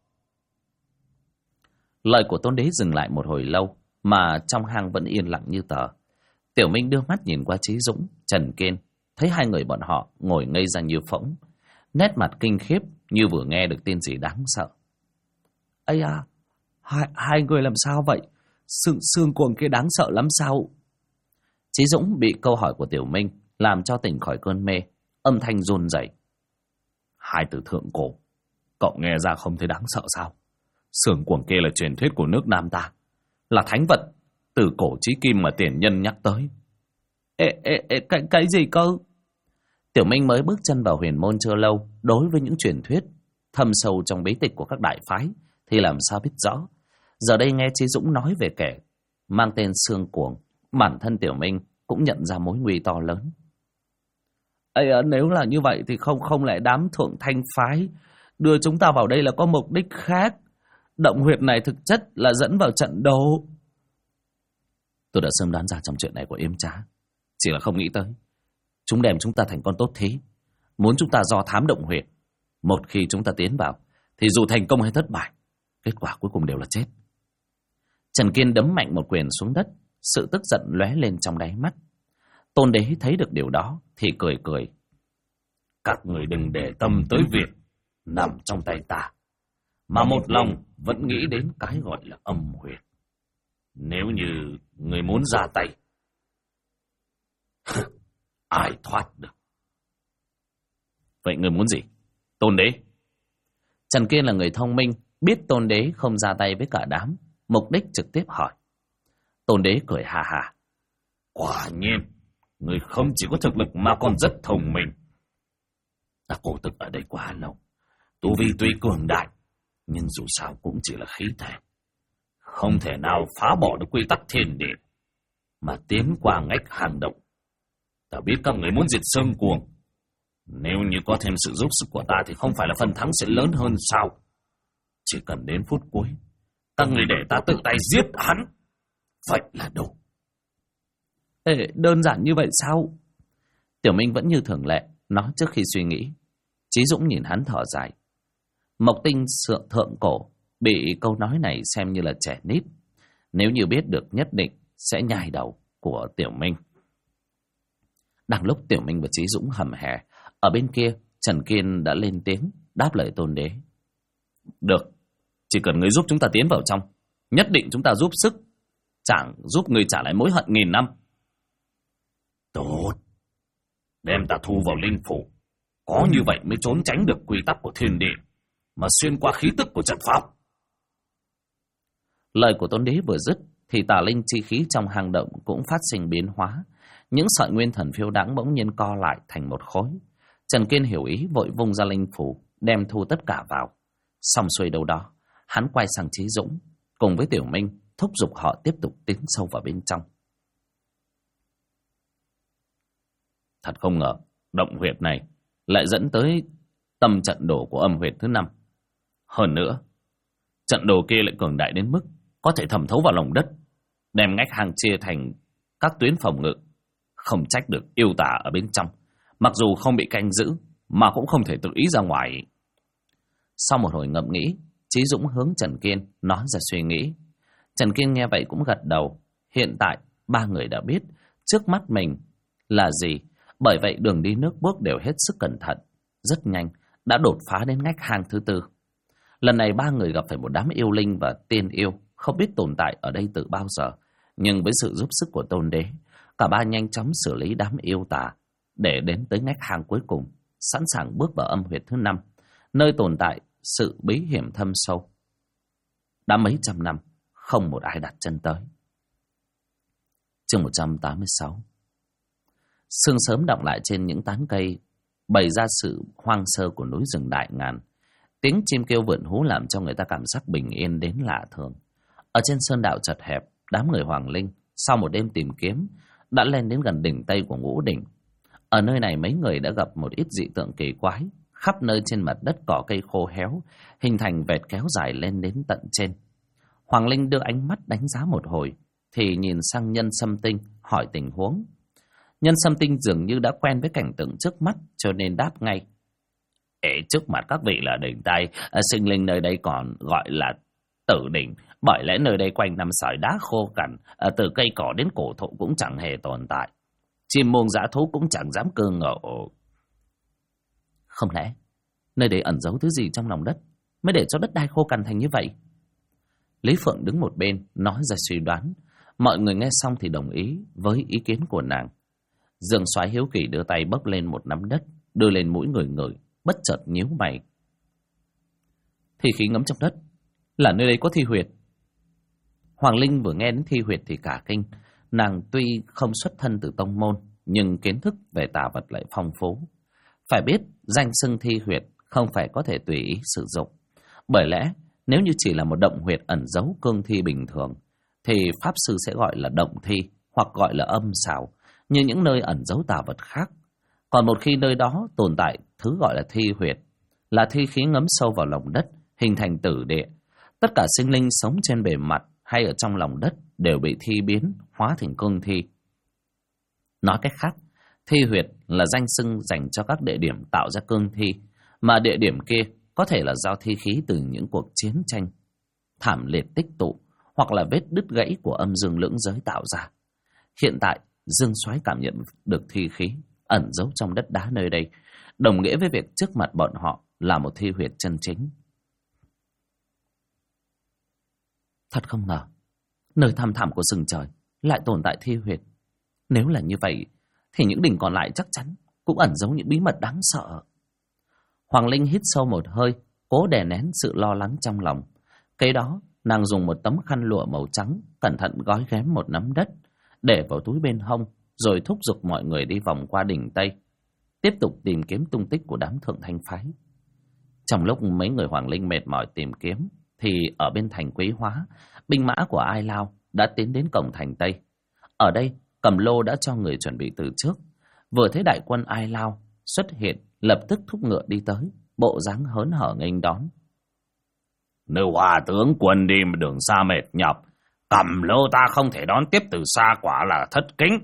Lời của Tôn Đế dừng lại một hồi lâu mà trong hang vẫn yên lặng như tờ. Tiểu Minh đưa mắt nhìn qua Chí Dũng, Trần Kiên, thấy hai người bọn họ ngồi ngây ra như phỗng, nét mặt kinh khiếp như vừa nghe được tin gì đáng sợ. Ây à, hai người làm sao vậy? Xương cuồng kia đáng sợ lắm sao? Chí Dũng bị câu hỏi của Tiểu Minh làm cho tỉnh khỏi cơn mê, âm thanh run rẩy. Hai từ thượng cổ, cậu nghe ra không thấy đáng sợ sao? Xương cuồng kia là truyền thuyết của nước Nam ta, là thánh vật từ cổ chí kim mà tiền nhân nhắc tới. Cái gì cơ? Tiểu Minh mới bước chân vào huyền môn chưa lâu, đối với những truyền thuyết thâm sâu trong bí tịch của các đại phái thì làm sao biết rõ. Giờ đây nghe Chí Dũng nói về kẻ mang tên Xương Cuồng, bản thân Tiểu Minh cũng nhận ra mối nguy to lớn. Nếu là như vậy thì không lẽ đám Thượng Thanh phái đưa chúng ta vào đây là có mục đích khác? Động huyệt này thực chất là dẫn vào trận đấu. Tôi đã sớm đoán ra trong chuyện này của Yếm Trá, chỉ là không nghĩ tới chúng đem chúng ta thành con tốt thí, muốn chúng ta do thám động huyệt. Một khi chúng ta tiến vào thì dù thành công hay thất bại, kết quả cuối cùng đều là chết. Trần Kiên đấm mạnh một quyền xuống đất, sự tức giận lóe lên trong đáy mắt. Tôn Đế thấy được điều đó thì cười cười. Các người đừng để tâm tới việc nằm trong tay ta, mà một lòng vẫn nghĩ đến cái gọi là âm huyệt. Nếu như người muốn ra tay, ai thoát được. Vậy người muốn gì, Tôn Đế? Trần Kiên là người thông minh, biết Tôn Đế không ra tay với cả đám, mục đích trực tiếp hỏi. Tôn Đế cười hà hà. Quả nhiên, người không chỉ có thực lực mà còn rất thông minh. Ta cổ thực ở đây quá lâu, tu vi tuy cường đại, nhưng dù sao cũng chỉ là khí thể, không thể nào phá bỏ được quy tắc thiên địa mà tiến qua ngách hang động. Ta biết các người muốn diệt Xương Cuồng, nếu như có thêm sự giúp sức của ta thì không phải là phần thắng sẽ lớn hơn sao? Chỉ cần đến phút cuối, các người để ta tự tay giết hắn, vậy là đủ. Đơn giản như vậy sao? Tiểu Minh vẫn như thường lệ, nói trước khi suy nghĩ. Chí Dũng nhìn hắn thở dài. Mộc Tinh thượng cổ bị câu nói này xem như là trẻ nít, nếu như biết được nhất định sẽ nhai đầu của Tiểu Minh. Đang lúc Tiểu Minh và Chí Dũng hầm hè, ở bên kia Trần Kiên đã lên tiếng đáp lời Tôn Đế. Được, chỉ cần ngươi giúp chúng ta tiến vào trong, nhất định chúng ta giúp sức, chẳng giúp ngươi trả lại mối hận 1000 năm. Tốt, đem ta thu vào linh phủ, có như vậy mới trốn tránh được quy tắc của thiên địa mà xuyên qua khí tức của trận pháp. Lời của Tôn Đế vừa dứt thì tà linh chi khí trong hang động cũng phát sinh biến hóa. Những sợi nguyên thần phiêu đãng bỗng nhiên co lại thành một khối. Trần Kiên hiểu ý, vội vung ra linh phủ đem thu tất cả vào. Xong xuôi đâu đó, hắn quay sang Chí Dũng cùng với Tiểu Minh thúc giục họ tiếp tục tiến sâu vào bên trong. Thật không ngờ động huyệt này lại dẫn tới tâm trận đồ của âm huyệt thứ 5. Hơn nữa, trận đồ kia lại cường đại đến mức có thể thẩm thấu vào lòng đất, đem ngách hang chia thành các tuyến phòng ngự. Không trách được yêu tà ở bên trong, mặc dù không bị canh giữ mà cũng không thể tự ý ra ngoài. Sau một hồi ngẫm nghĩ, Chí Dũng hướng Trần Kiên nói ra suy nghĩ. Trần Kiên nghe vậy cũng gật đầu. Hiện tại ba người đã biết trước mắt mình là gì, bởi vậy đường đi nước bước đều hết sức cẩn thận. Rất nhanh đã đột phá đến ngách hang thứ 4. Lần này ba người gặp phải một đám yêu linh và tiên yêu không biết tồn tại ở đây từ bao giờ, nhưng với sự giúp sức của Tôn Đế, cả ba nhanh chóng xử lý đám yêu tà để đến tới ngách hang cuối cùng, sẵn sàng bước vào âm huyệt thứ 5, nơi tồn tại sự bí hiểm thâm sâu. Đã mấy trăm năm không một ai đặt chân tới. Chương 186. Sương sớm đọng lại trên những tán cây, bày ra sự hoang sơ của núi rừng đại ngàn. Tiếng chim kêu vượn hú làm cho người ta cảm giác bình yên đến lạ thường. Ở trên sơn đạo chật hẹp, đám người Hoàng Linh sau một đêm tìm kiếm đã lên đến gần đỉnh Tây của Ngũ Đỉnh. Ở nơi này mấy người đã gặp một ít dị tượng kỳ quái. Khắp nơi trên mặt đất cỏ cây khô héo, hình thành vệt kéo dài lên đến tận trên. Hoàng Linh đưa ánh mắt đánh giá một hồi, thì nhìn sang Nhân Sâm Tinh hỏi tình huống. Nhân Sâm Tinh dường như đã quen với cảnh tượng trước mắt, cho nên đáp ngay. Trước mặt các vị là đỉnh Tây, sinh linh nơi đây còn gọi là Tử Đỉnh, bởi lẽ nơi đây quanh năm sỏi đá khô cằn, từ cây cỏ đến cổ thụ cũng chẳng hề tồn tại. Chim muông dã thú cũng chẳng dám cơ ngộ. Không lẽ nơi đây ẩn giấu thứ gì trong lòng đất mới để cho đất đai khô cằn thành như vậy? Lý Phượng đứng một bên nói ra suy đoán. Mọi người nghe xong thì đồng ý với ý kiến của nàng. Dương Soái hiếu kỳ đưa tay bốc lên một nắm đất, đưa lên mũi người ngửi, bất chợt nhíu mày. Thì khí ngấm trong đất là nơi đây có thi huyệt. Hoàng Linh vừa nghe đến thi huyệt thì cả kinh. Nàng tuy không xuất thân từ tông môn, nhưng kiến thức về tà vật lại phong phú. Phải biết, danh xưng thi huyệt không phải có thể tùy ý sử dụng. Bởi lẽ, nếu như chỉ là một động huyệt ẩn giấu cương thi bình thường, thì Pháp Sư sẽ gọi là động thi, hoặc gọi là âm xào, như những nơi ẩn giấu tà vật khác. Còn một khi nơi đó tồn tại thứ gọi là thi huyệt, là thi khí ngấm sâu vào lòng đất, hình thành tử địa. Tất cả sinh linh sống trên bề mặt hay ở trong lòng đất đều bị thi biến, hóa thành cương thi. Nói cách khác, thi huyệt là danh xưng dành cho các địa điểm tạo ra cương thi, mà địa điểm kia có thể là do thi khí từ những cuộc chiến tranh thảm liệt tích tụ, hoặc là vết đứt gãy của âm dương lưỡng giới tạo ra. Hiện tại, Dương Soái cảm nhận được thi khí ẩn giấu trong đất đá nơi đây, đồng nghĩa với việc trước mặt bọn họ là một thi huyệt chân chính. Thật không ngờ, nơi thăm thẳm của rừng trời lại tồn tại thi huyệt. Nếu là như vậy, thì những đỉnh còn lại chắc chắn cũng ẩn giấu những bí mật đáng sợ. Hoàng Linh hít sâu một hơi, cố đè nén sự lo lắng trong lòng. Kế đó, nàng dùng một tấm khăn lụa màu trắng, cẩn thận gói ghém một nắm đất, để vào túi bên hông, rồi thúc giục mọi người đi vòng qua đỉnh Tây, tiếp tục tìm kiếm tung tích của đám thượng thanh phái. Trong lúc mấy người Hoàng Linh mệt mỏi tìm kiếm, thì ở bên thành Quý Hóa, binh mã của Ai Lao đã tiến đến cổng thành Tây. Ở đây, Cầm Lô đã cho người chuẩn bị từ trước. Vừa thấy đại quân Ai Lao xuất hiện, lập tức thúc ngựa đi tới, bộ dáng hớn hở nghênh đón. Nếu Hòa tướng quân đi một đường xa mệt nhọc, Cầm Lô ta không thể đón tiếp từ xa, quả là thất kính.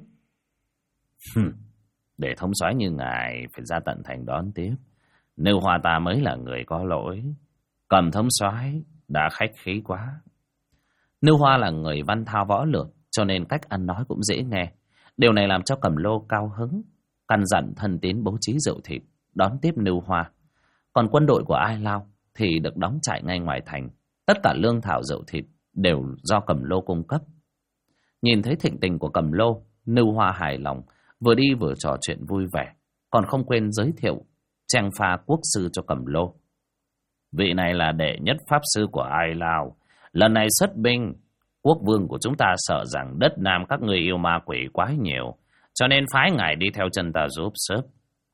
Để thống soái như ngài phải ra tận thành đón tiếp, nếu Hòa ta mới là người có lỗi. Cầm thống soái đã khách khí quá. Nưu Hoa là người văn thao võ lược, cho nên cách ăn nói cũng dễ nghe. Điều này làm cho Cầm Lô cao hứng, căn dặn thân tín bố trí rượu thịt đón tiếp Nưu Hoa. Còn quân đội của Ai Lao thì được đóng trại ngay ngoài thành. Tất cả lương thảo rượu thịt đều do Cầm Lô cung cấp. Nhìn thấy thịnh tình của Cầm Lô, Nưu Hoa hài lòng, vừa đi vừa trò chuyện vui vẻ, còn không quên giới thiệu Trang Pha quốc sư cho Cầm Lô. Vị này là đệ nhất pháp sư của Ai Lao. Lần này xuất binh, quốc vương của chúng ta sợ rằng đất Nam các người yêu ma quỷ quá nhiều, cho nên phái ngài đi theo chân ta giúp sức.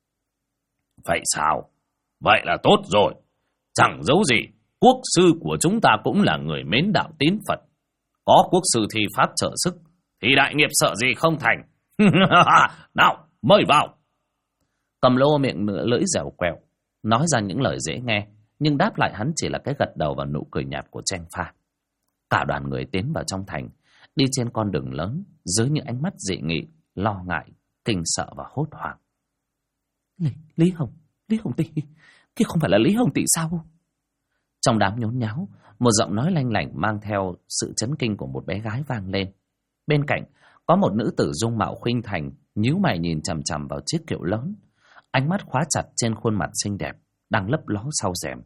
Vậy sao? Vậy là tốt rồi. Chẳng giấu gì, quốc sư của chúng ta cũng là người mến đạo tín Phật. Có quốc sư thi pháp trợ sức, thì đại nghiệp sợ gì không thành. Nào, mời vào. Cầm Lô miệng lưỡi dẻo quẹo, nói ra những lời dễ nghe, nhưng đáp lại hắn chỉ là cái gật đầu và nụ cười nhạt của Trang Pha. Cả đoàn người tiến vào trong thành, đi trên con đường lớn, dưới những ánh mắt dị nghị, lo ngại, kinh sợ và hốt hoảng. Lý Hồng Tỷ, kia không phải là Lý Hồng Tỷ sao? Trong đám nhốn nháo, một giọng nói lanh lảnh mang theo sự chấn kinh của một bé gái vang lên. Bên cạnh, có một nữ tử dung mạo khuynh thành, nhíu mày nhìn chằm chằm vào chiếc kiệu lớn, ánh mắt khóa chặt trên khuôn mặt xinh đẹp đang lấp ló sau rèm.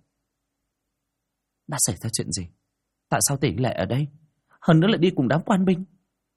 Đã xảy ra chuyện gì? Tại sao tỷ lệ ở đây? Hơn nữa lại đi cùng đám quan binh.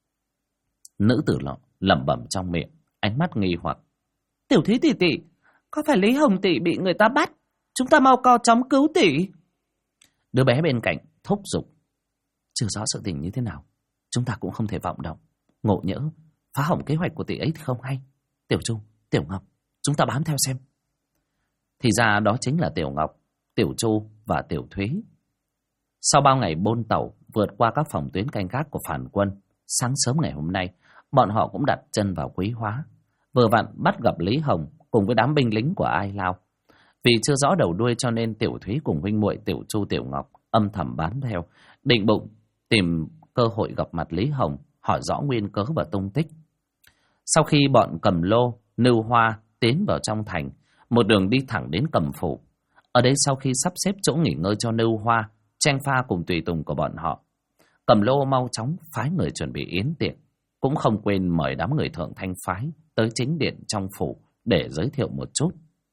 Nữ tử lẩm bẩm trong miệng, ánh mắt nghi hoặc. Tiểu Thúy tỷ tỷ, có phải Lý Hồng tỷ bị người ta bắt? Chúng ta mau co chóng cứu tỷ. Đứa bé bên cạnh thúc giục. Chưa rõ sự tình như thế nào, chúng ta cũng không thể vọng động. Ngộ nhỡ phá hỏng kế hoạch của tỷ ấy thì không hay. Tiểu Chu, Tiểu Ngọc, chúng ta bám theo xem. Thì ra đó chính là Tiểu Ngọc, Tiểu Chu và Tiểu Thúy. Sau bao ngày bôn tẩu vượt qua các phòng tuyến canh gác của phản quân, sáng sớm ngày hôm nay, bọn họ cũng đặt chân vào Quý Hóa. Vừa vặn bắt gặp Lý Hồng cùng với đám binh lính của Ai Lao. Vì chưa rõ đầu đuôi cho nên Tiểu Thúy cùng huynh muội Tiểu Chu, Tiểu Ngọc âm thầm bám theo, định bụng tìm cơ hội gặp mặt Lý Hồng, hỏi rõ nguyên cớ và tung tích. Sau khi bọn Cầm Lô, Nưu Hoa tiến vào trong thành, một đường đi thẳng đến Cầm Phủ. Ở đây sau khi sắp xếp chỗ nghỉ ngơi cho Nưu Hoa, Trang Pha cùng tùy tùng của bọn họ, Cầm Lô mau chóng phái người chuẩn bị yến tiệc, cũng không quên mời đám người thượng thanh phái tới chính điện trong phủ để giới thiệu một chút.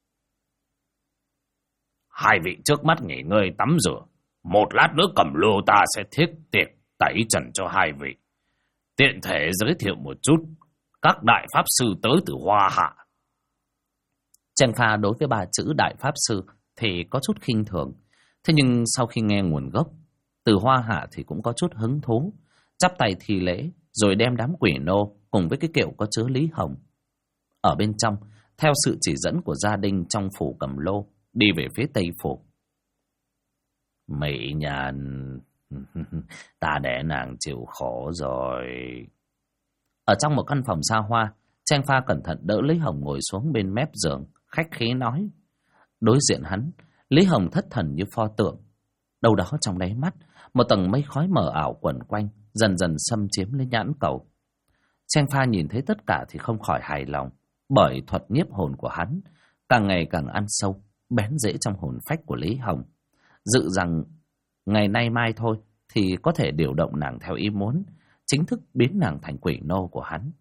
Hai vị trước mắt nghỉ ngơi tắm rửa, một lát nữa Cầm Lô ta sẽ thiết tiệc tẩy trần cho hai vị. Tiện thể giới thiệu một chút các đại pháp sư tới từ Hoa Hạ. Trang Pha đối với ba chữ đại pháp sư thì có chút khinh thường, thế nhưng sau khi nghe nguồn gốc từ Hoa Hạ thì cũng có chút hứng thú. chắp tay thi lễ, rồi đem đám quỷ nô cùng với cái kiệu có chứa Lý Hồng ở bên trong, theo sự chỉ dẫn của gia đình trong phủ Cầm Lô, đi về phía Tây phủ. Mỹ Nhân, ta để nàng chịu khổ rồi. Ở trong một căn phòng xa hoa, Trang Pha cẩn thận đỡ Lý Hồng ngồi xuống bên mép giường, khách khí nói. Đối diện hắn, Lý Hồng thất thần như pho tượng. Đâu đó trong đáy mắt, một tầng mây khói mờ ảo quẩn quanh, dần dần xâm chiếm lên nhãn cầu. Trang Pha nhìn thấy tất cả thì không khỏi hài lòng, bởi thuật nhiếp hồn của hắn càng ngày càng ăn sâu, bén rễ trong hồn phách của Lý Hồng. Dự rằng ngày nay mai thôi thì có thể điều động nàng theo ý muốn, chính thức biến nàng thành quỷ nô của hắn.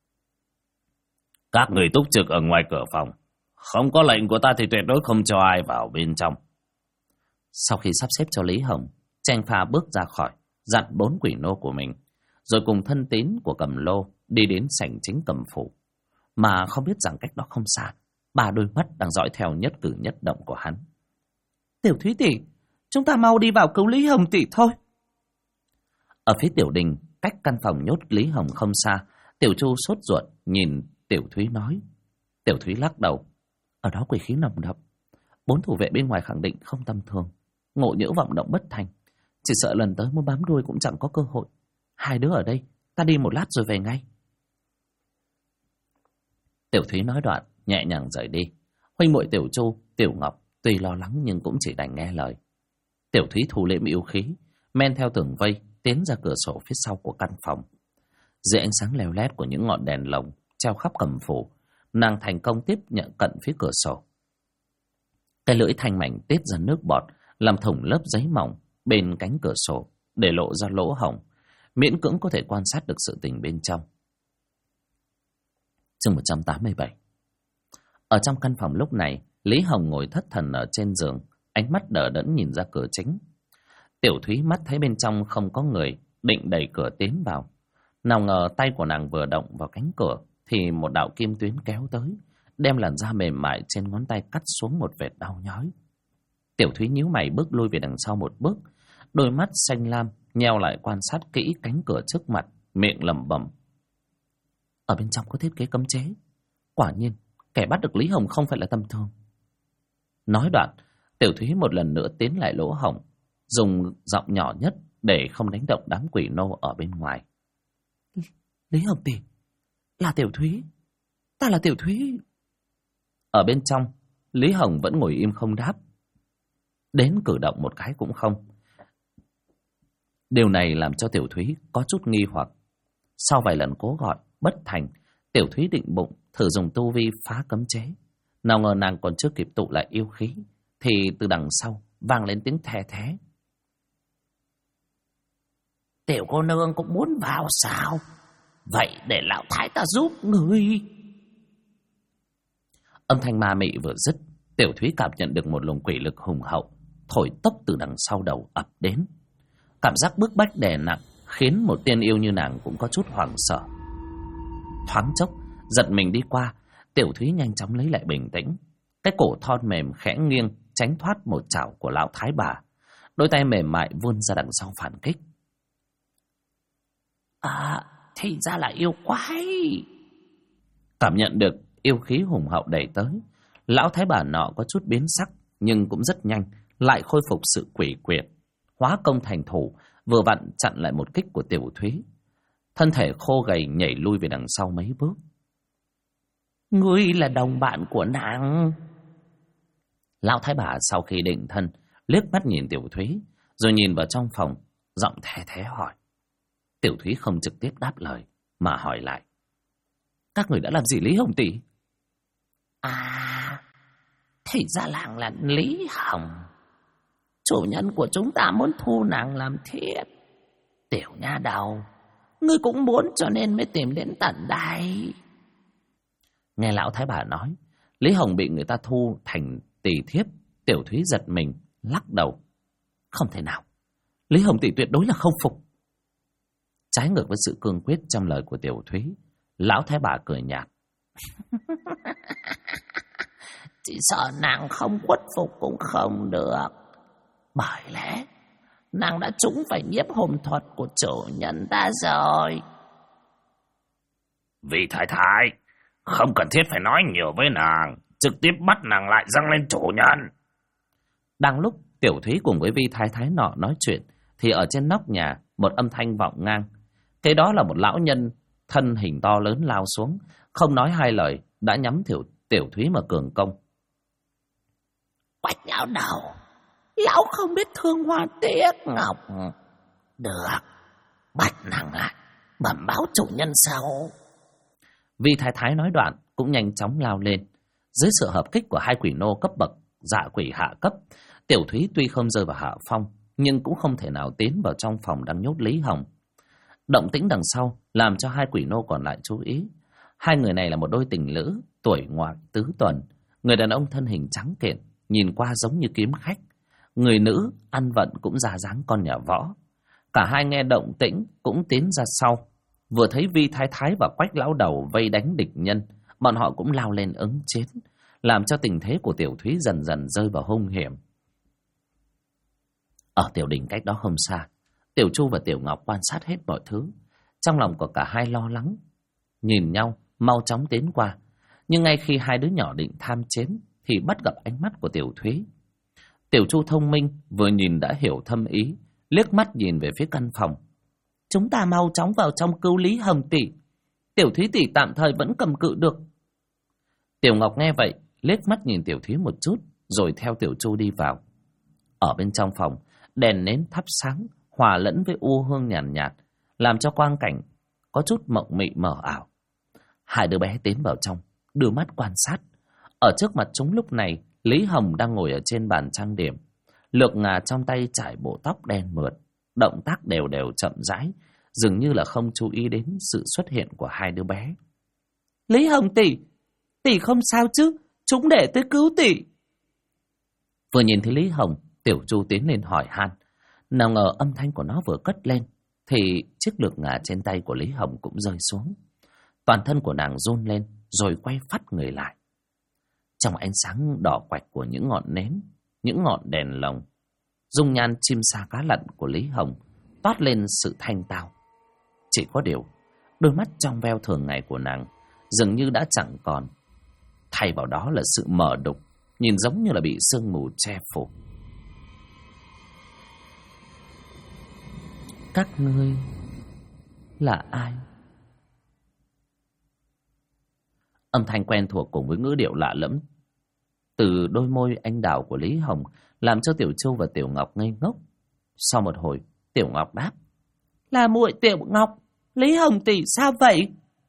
Các người túc trực ở ngoài cửa phòng, không có lệnh của ta thì tuyệt đối không cho ai vào bên trong. Sau khi sắp xếp cho Lý Hồng, Trang Pha bước ra khỏi, dặn 4 quỷ nô của mình, rồi cùng thân tín của Cầm Lô đi đến sảnh chính Cầm phủ. Mà không biết rằng cách đó không xa, 3 đôi mắt đang dõi theo nhất cử nhất động của hắn. Tiểu Thúy tỷ, chúng ta mau đi vào cứu Lý Hồng tỷ thôi. Ở phía tiểu đình, cách căn phòng nhốt Lý Hồng không xa, Tiểu Chu sốt ruột nhìn Tiểu Thúy nói. Tiểu Thúy lắc đầu. Ở đó quỷ khí nồng đậm, 4 thủ vệ bên ngoài khẳng định không tầm thường. Ngộ nhỡ vọng động bất thành, chỉ sợ lần tới muốn bám đuôi cũng chẳng có cơ hội. 2 đứa ở đây, ta đi một lát rồi về ngay. Tiểu Thúy nói đoạn, nhẹ nhàng rời đi. Huynh muội Tiểu Chu, Tiểu Ngọc tuy lo lắng nhưng cũng chỉ đành nghe lời. Tiểu Thúy thu liễm yêu khí, men theo tường vây tiến ra cửa sổ phía sau của căn phòng. Dưới ánh sáng leo lét của những ngọn đèn lồng treo khắp Cầm phủ, nàng thành công tiếp nhận cận phía cửa sổ. Cái lưỡi thanh mảnh tiết ra nước bọt, làm thủng lớp giấy mỏng bên cánh cửa sổ, để lộ ra lỗ hổng, miễn cưỡng có thể quan sát được sự tình bên trong. Chương 187. Ở trong căn phòng lúc này, Lý Hồng ngồi thất thần ở trên giường, ánh mắt đờ đẫn nhìn ra cửa chính. Tiểu Thúy mắt thấy bên trong không có người, định đẩy cửa tiến vào. Nào ngờ tay của nàng vừa động vào cánh cửa thì một đạo kim tuyến kéo tới, đem làn da mềm mại trên ngón tay cắt xuống một vệt đau nhói. Tiểu Thúy nhíu mày bước lui về đằng sau một bước, đôi mắt xanh lam nheo lại quan sát kỹ cánh cửa trước mặt, miệng lẩm bẩm. Ở bên trong có thiết kế cấm chế. Quả nhiên, kẻ bắt được Lý Hồng không phải là tầm thường. Nói đoạn, Tiểu Thúy một lần nữa tiến lại lỗ hổng, dùng giọng nhỏ nhất để không đánh động đám quỷ nô ở bên ngoài. Lý Hồng tỷ, là Tiểu Thúy. Ta là Tiểu Thúy. Ở bên trong, Lý Hồng vẫn ngồi im không đáp. Đến cử động một cái cũng không. Điều này làm cho Tiểu Thúy có chút nghi hoặc. Sau vài lần cố gọi bất thành, Tiểu Thúy định bụng thử dùng tu vi phá cấm chế. Nào ngờ nàng còn chưa kịp tụ lại yêu khí thì từ đằng sau vang lên tiếng the thé. Tiểu cô nương cũng muốn vào sao? Vậy để lão thái ta giúp người. Âm thanh ma mị vừa dứt, Tiểu Thúy cảm nhận được một luồng quỷ lực hùng hậu thổi tốc từ đằng sau đầu ập đến. Cảm giác bức bách đè nặng khiến một tiên yêu như nàng cũng có chút hoảng sợ. Thoáng chốc, giật mình đi qua, Tiểu Thúy nhanh chóng lấy lại bình tĩnh. Cái cổ thon mềm khẽ nghiêng tránh thoát một chảo của lão thái bà. Đôi tay mềm mại vươn ra đằng sau phản kích. À, thì ra là yêu quái. Cảm nhận được yêu khí hùng hậu đẩy tới, lão thái bà nọ có chút biến sắc, nhưng cũng rất nhanh lại khôi phục sự quỷ quyệt, hóa công thành thủ, vừa vặn chặn lại một kích của Tiểu Thúy. Thân thể khô gầy nhảy lui về đằng sau mấy bước. Ngươi là đồng bạn của nàng. Lão thái bà sau khi định thân liếc mắt nhìn Tiểu Thúy, rồi nhìn vào trong phòng, giọng the thé hỏi. Tiểu Thúy không trực tiếp đáp lời, mà hỏi lại. Các người đã làm gì Lý Hồng tỷ? À, thì ra nàng là Lý Hồng. Chủ nhân của chúng ta muốn thu nàng làm thiếp. Tiểu nha đầu, ngươi cũng muốn cho nên mới tìm đến tận đây. Nghe lão thái bà nói Lý Hồng bị người ta thu thành tỳ thiếp, Tiểu Thúy giật mình, lắc đầu. Không thể nào, Lý Hồng tỷ tuyệt đối là không phục. Trái ngược với sự cương quyết trong lời của Tiểu Thúy, lão thái bà cười nhạt. Chỉ sợ nàng không khuất phục cũng không được. Bởi lẽ nàng đã trúng phải nhiếp hồn thuật của chủ nhân ta rồi. Vị thái thái, không cần thiết phải nói nhiều với nàng, trực tiếp bắt nàng lại dâng lên chủ nhân. Đang lúc Tiểu Thúy cùng với vị thái thái nọ nói chuyện, thì ở trên nóc nhà một âm thanh vọng ngang. Cái đó là một lão nhân thân hình to lớn lao xuống, không nói hai lời đã nhắm Tiểu Thúy mà cường công. Quách lão đầu, lão không biết thương hoa tiếc ngọc. Được, bắt nàng lại, bẩm báo chủ nhân sau. Vị thái thái nói đoạn cũng nhanh chóng lao lên. Dưới sự hợp kích của hai quỷ nô cấp bậc dạ quỷ hạ cấp, Tiểu Thúy tuy không rơi vào hạ phong, nhưng cũng không thể nào tiến vào trong phòng đang nhốt Lý Hồng. Động tĩnh đằng sau làm cho hai quỷ nô còn lại chú ý. Hai người này là một đôi tình lữ, tuổi ngoại tứ tuần. Người đàn ông thân hình trắng kiện, nhìn qua giống như kiếm khách. Người nữ ăn vận cũng ra dáng con nhà võ. Cả hai nghe động tĩnh cũng tiến ra sau. Vừa thấy Vi thái thái và Quách lão đầu vây đánh địch nhân, bọn họ cũng lao lên ứng chiến, làm cho tình thế của Tiểu Thúy dần dần rơi vào hung hiểm. Ở tiểu đình cách đó không xa, Tiểu Chu và Tiểu Ngọc quan sát hết mọi thứ. Trong lòng của cả hai lo lắng, nhìn nhau mau chóng tiến qua. Nhưng ngay khi hai đứa nhỏ định tham chiến thì bắt gặp ánh mắt của Tiểu Thúy. Tiểu Chu thông minh, vừa nhìn đã hiểu thâm ý, liếc mắt nhìn về phía căn phòng. Chúng ta mau chóng vào trong cứu Lý Hồng tỷ. Tiểu Thúy tỷ tạm thời vẫn cầm cự được. Tiểu Ngọc nghe vậy, liếc mắt nhìn Tiểu Thúy một chút, rồi theo Tiểu Chu đi vào. Ở bên trong phòng, đèn nến thắp sáng, hòa lẫn với u hương nhàn nhạt, làm cho quang cảnh có chút mộng mị mờ ảo. Hai đứa bé tiến vào trong, đưa mắt quan sát. Ở trước mặt chúng lúc này, Lý Hồng đang ngồi ở trên bàn trang điểm. Lược ngà trong tay trải bộ tóc đen mượt, động tác đều đều chậm rãi, dường như là không chú ý đến sự xuất hiện của hai đứa bé. Lý Hồng tỷ, tỷ không sao chứ, chúng để tới cứu tỷ. Vừa nhìn thấy Lý Hồng, Tiểu Chu tiến lên hỏi han. Nào ngờ âm thanh của nó vừa cất lên thì chiếc lược ngà trên tay của Lý Hồng cũng rơi xuống. Toàn thân của nàng run lên rồi quay phắt người lại. Trong ánh sáng đỏ quạch của những ngọn nến, những ngọn đèn lồng, dung nhan chim sa cá lặn của Lý Hồng toát lên sự thanh tao. Chỉ có điều, đôi mắt trong veo thường ngày của nàng dường như đã chẳng còn. Thay vào đó là sự mờ đục, nhìn giống như là bị sương mù che phủ. Các ngươi là ai? Âm thanh quen thuộc cùng với ngữ điệu lạ lẫm từ đôi môi anh đào của Lý Hồng làm cho Tiểu Chu và Tiểu Ngọc ngây ngốc. Sau một hồi, Tiểu Ngọc đáp: Là muội Tiểu Ngọc. Lý Hồng tỷ sao vậy?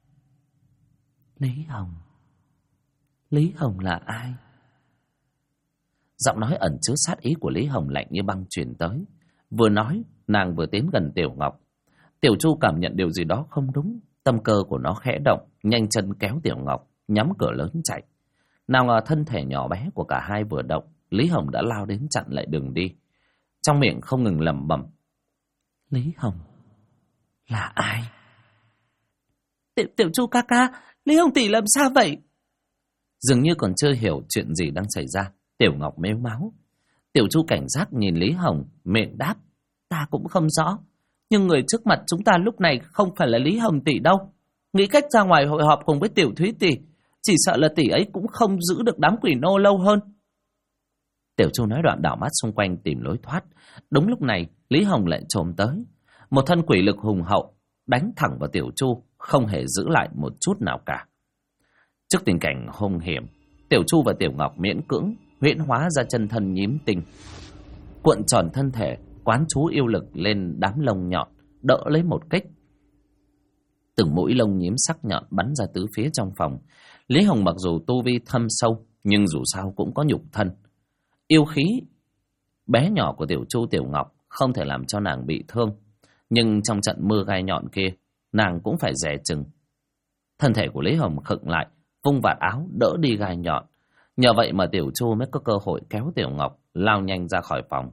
Lý Hồng là ai? Giọng nói ẩn chứa sát ý của Lý Hồng lạnh như băng truyền tới. Vừa nói, nàng vừa tiến gần Tiểu Ngọc. Tiểu Chu cảm nhận điều gì đó không đúng, tâm cơ của nó khẽ động, nhanh chân kéo Tiểu Ngọc nhắm cửa lớn chạy. Nào ngờ thân thể nhỏ bé của cả hai vừa động, Lý Hồng đã lao đến chặn lại đường đi, trong miệng không ngừng lẩm bẩm: Lý Hồng là ai? Tiểu Chu ca ca, Lý Hồng tỷ làm sao vậy? Dường như còn chưa hiểu chuyện gì đang xảy ra, Tiểu Ngọc mếu máo. Tiểu Chu cảnh giác nhìn Lý Hồng, miệng đáp: Ta cũng không rõ, nhưng người trước mặt chúng ta lúc này không phải là Lý Hồng tỷ đâu. Nghĩ cách ra ngoài hội họp cùng với Tiểu Thúy tỷ, chỉ sợ là tỷ ấy cũng không giữ được đám quỷ nô lâu hơn. Tiểu Chu nói đoạn đảo mắt xung quanh tìm lối thoát. Đúng lúc này, Lý Hồng lại trồm tới. Một thân quỷ lực hùng hậu đánh thẳng vào Tiểu Chu, không hề giữ lại một chút nào cả. Trước tình cảnh hung hiểm, Tiểu Chu và Tiểu Ngọc miễn cưỡng huyễn hóa ra chân thân nhím tinh, cuộn tròn thân thể, quán chú yêu lực lên đám lông nhọn, đỡ lấy một kích. Từng mũi lông nhím sắc nhọn bắn ra tứ phía trong phòng. Lý Hồng mặc dù tu vi thâm sâu, nhưng dù sao cũng có nhục thân. Yêu khí bé nhỏ của Tiểu Chu Tiểu Ngọc không thể làm cho nàng bị thương, nhưng trong trận mưa gai nhọn kia, nàng cũng phải dè chừng. Thân thể của Lý Hồng khựng lại, vung vạt áo đỡ đi gai nhọn. Nhờ vậy mà Tiểu Chu mới có cơ hội kéo Tiểu Ngọc lao nhanh ra khỏi phòng.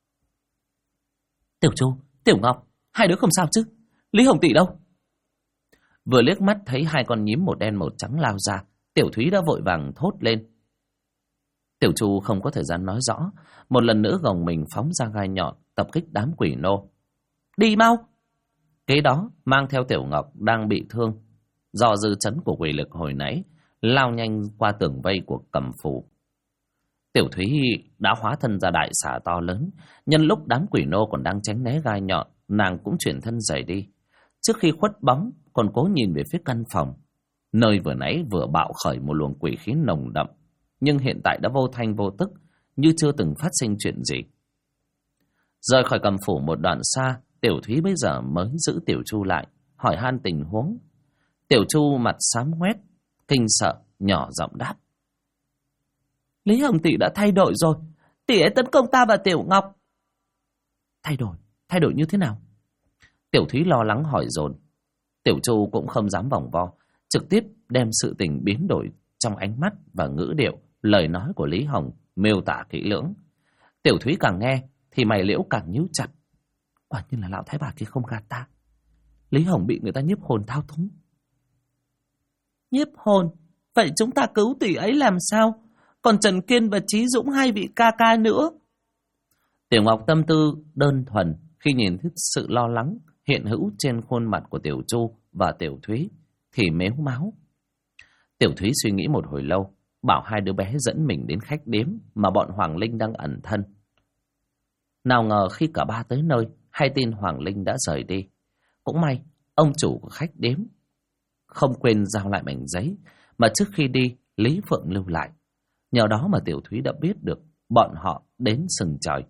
Tiểu Chu, Tiểu Ngọc, hai đứa không sao chứ? Lý Hồng tỷ đâu? Vừa liếc mắt thấy hai con nhím một đen một trắng lao ra, Tiểu Thúy đã vội vàng thốt lên. Tiểu Chu không có thời gian nói rõ, một lần nữa gồng mình phóng ra gai nhọn, tập kích đám quỷ nô. Đi mau! Kế đó mang theo Tiểu Ngọc đang bị thương do dư chấn của quỷ lực hồi nãy, lao nhanh qua tường vây của Cẩm Phủ. Tiểu Thúy đã hóa thân ra đại xà to lớn, nhân lúc đám quỷ nô còn đang tránh né gai nhọn, nàng cũng chuyển thân rời đi. Trước khi khuất bóng, còn cố nhìn về phía căn phòng, nơi vừa nãy vừa bạo khởi một luồng quỷ khí nồng đậm, nhưng hiện tại đã vô thanh vô tức, như chưa từng phát sinh chuyện gì. Rời khỏi Cẩm Phủ một đoạn xa, Tiểu Thúy bây giờ mới giữ Tiểu Chu lại, hỏi han tình huống. Tiểu Chu mặt xám ngoét, kinh sợ, nhỏ giọng đáp. Lý Hồng tỷ đã thay đổi rồi, tỷ ấy tấn công ta và Tiểu Ngọc. Thay đổi như thế nào? Tiểu Thúy lo lắng hỏi dồn. Tiểu Chu cũng không dám vòng vo, trực tiếp đem sự tình biến đổi trong ánh mắt và ngữ điệu, lời nói của Lý Hồng miêu tả kỹ lưỡng. Tiểu Thúy càng nghe thì mày liễu càng nhíu chặt. Quả nhiên là lão thái bà kia không gạt ta. Lý Hồng bị người ta nhiếp hồn thao túng. Nhiếp hồn? Vậy chúng ta cứu tỷ ấy làm sao? Còn Trần Kiên và Chí Dũng hai vị ca ca nữa. Tiểu Ngọc tâm tư đơn thuần khi nhìn thấy sự lo lắng hiện hữu trên khuôn mặt của Tiểu Chu và Tiểu Thúy thì mếu máu. Tiểu Thúy suy nghĩ một hồi lâu, bảo hai đứa bé dẫn mình đến khách điếm mà bọn Hoàng Linh đang ẩn thân. Nào ngờ khi cả ba tới nơi, hay tin Hoàng Linh đã rời đi. Cũng may ông chủ của khách điếm không quên giao lại mảnh giấy mà trước khi đi Lý Phượng lưu lại. Nhờ đó mà Tiểu Thúy đã biết được bọn họ đến sừng trời.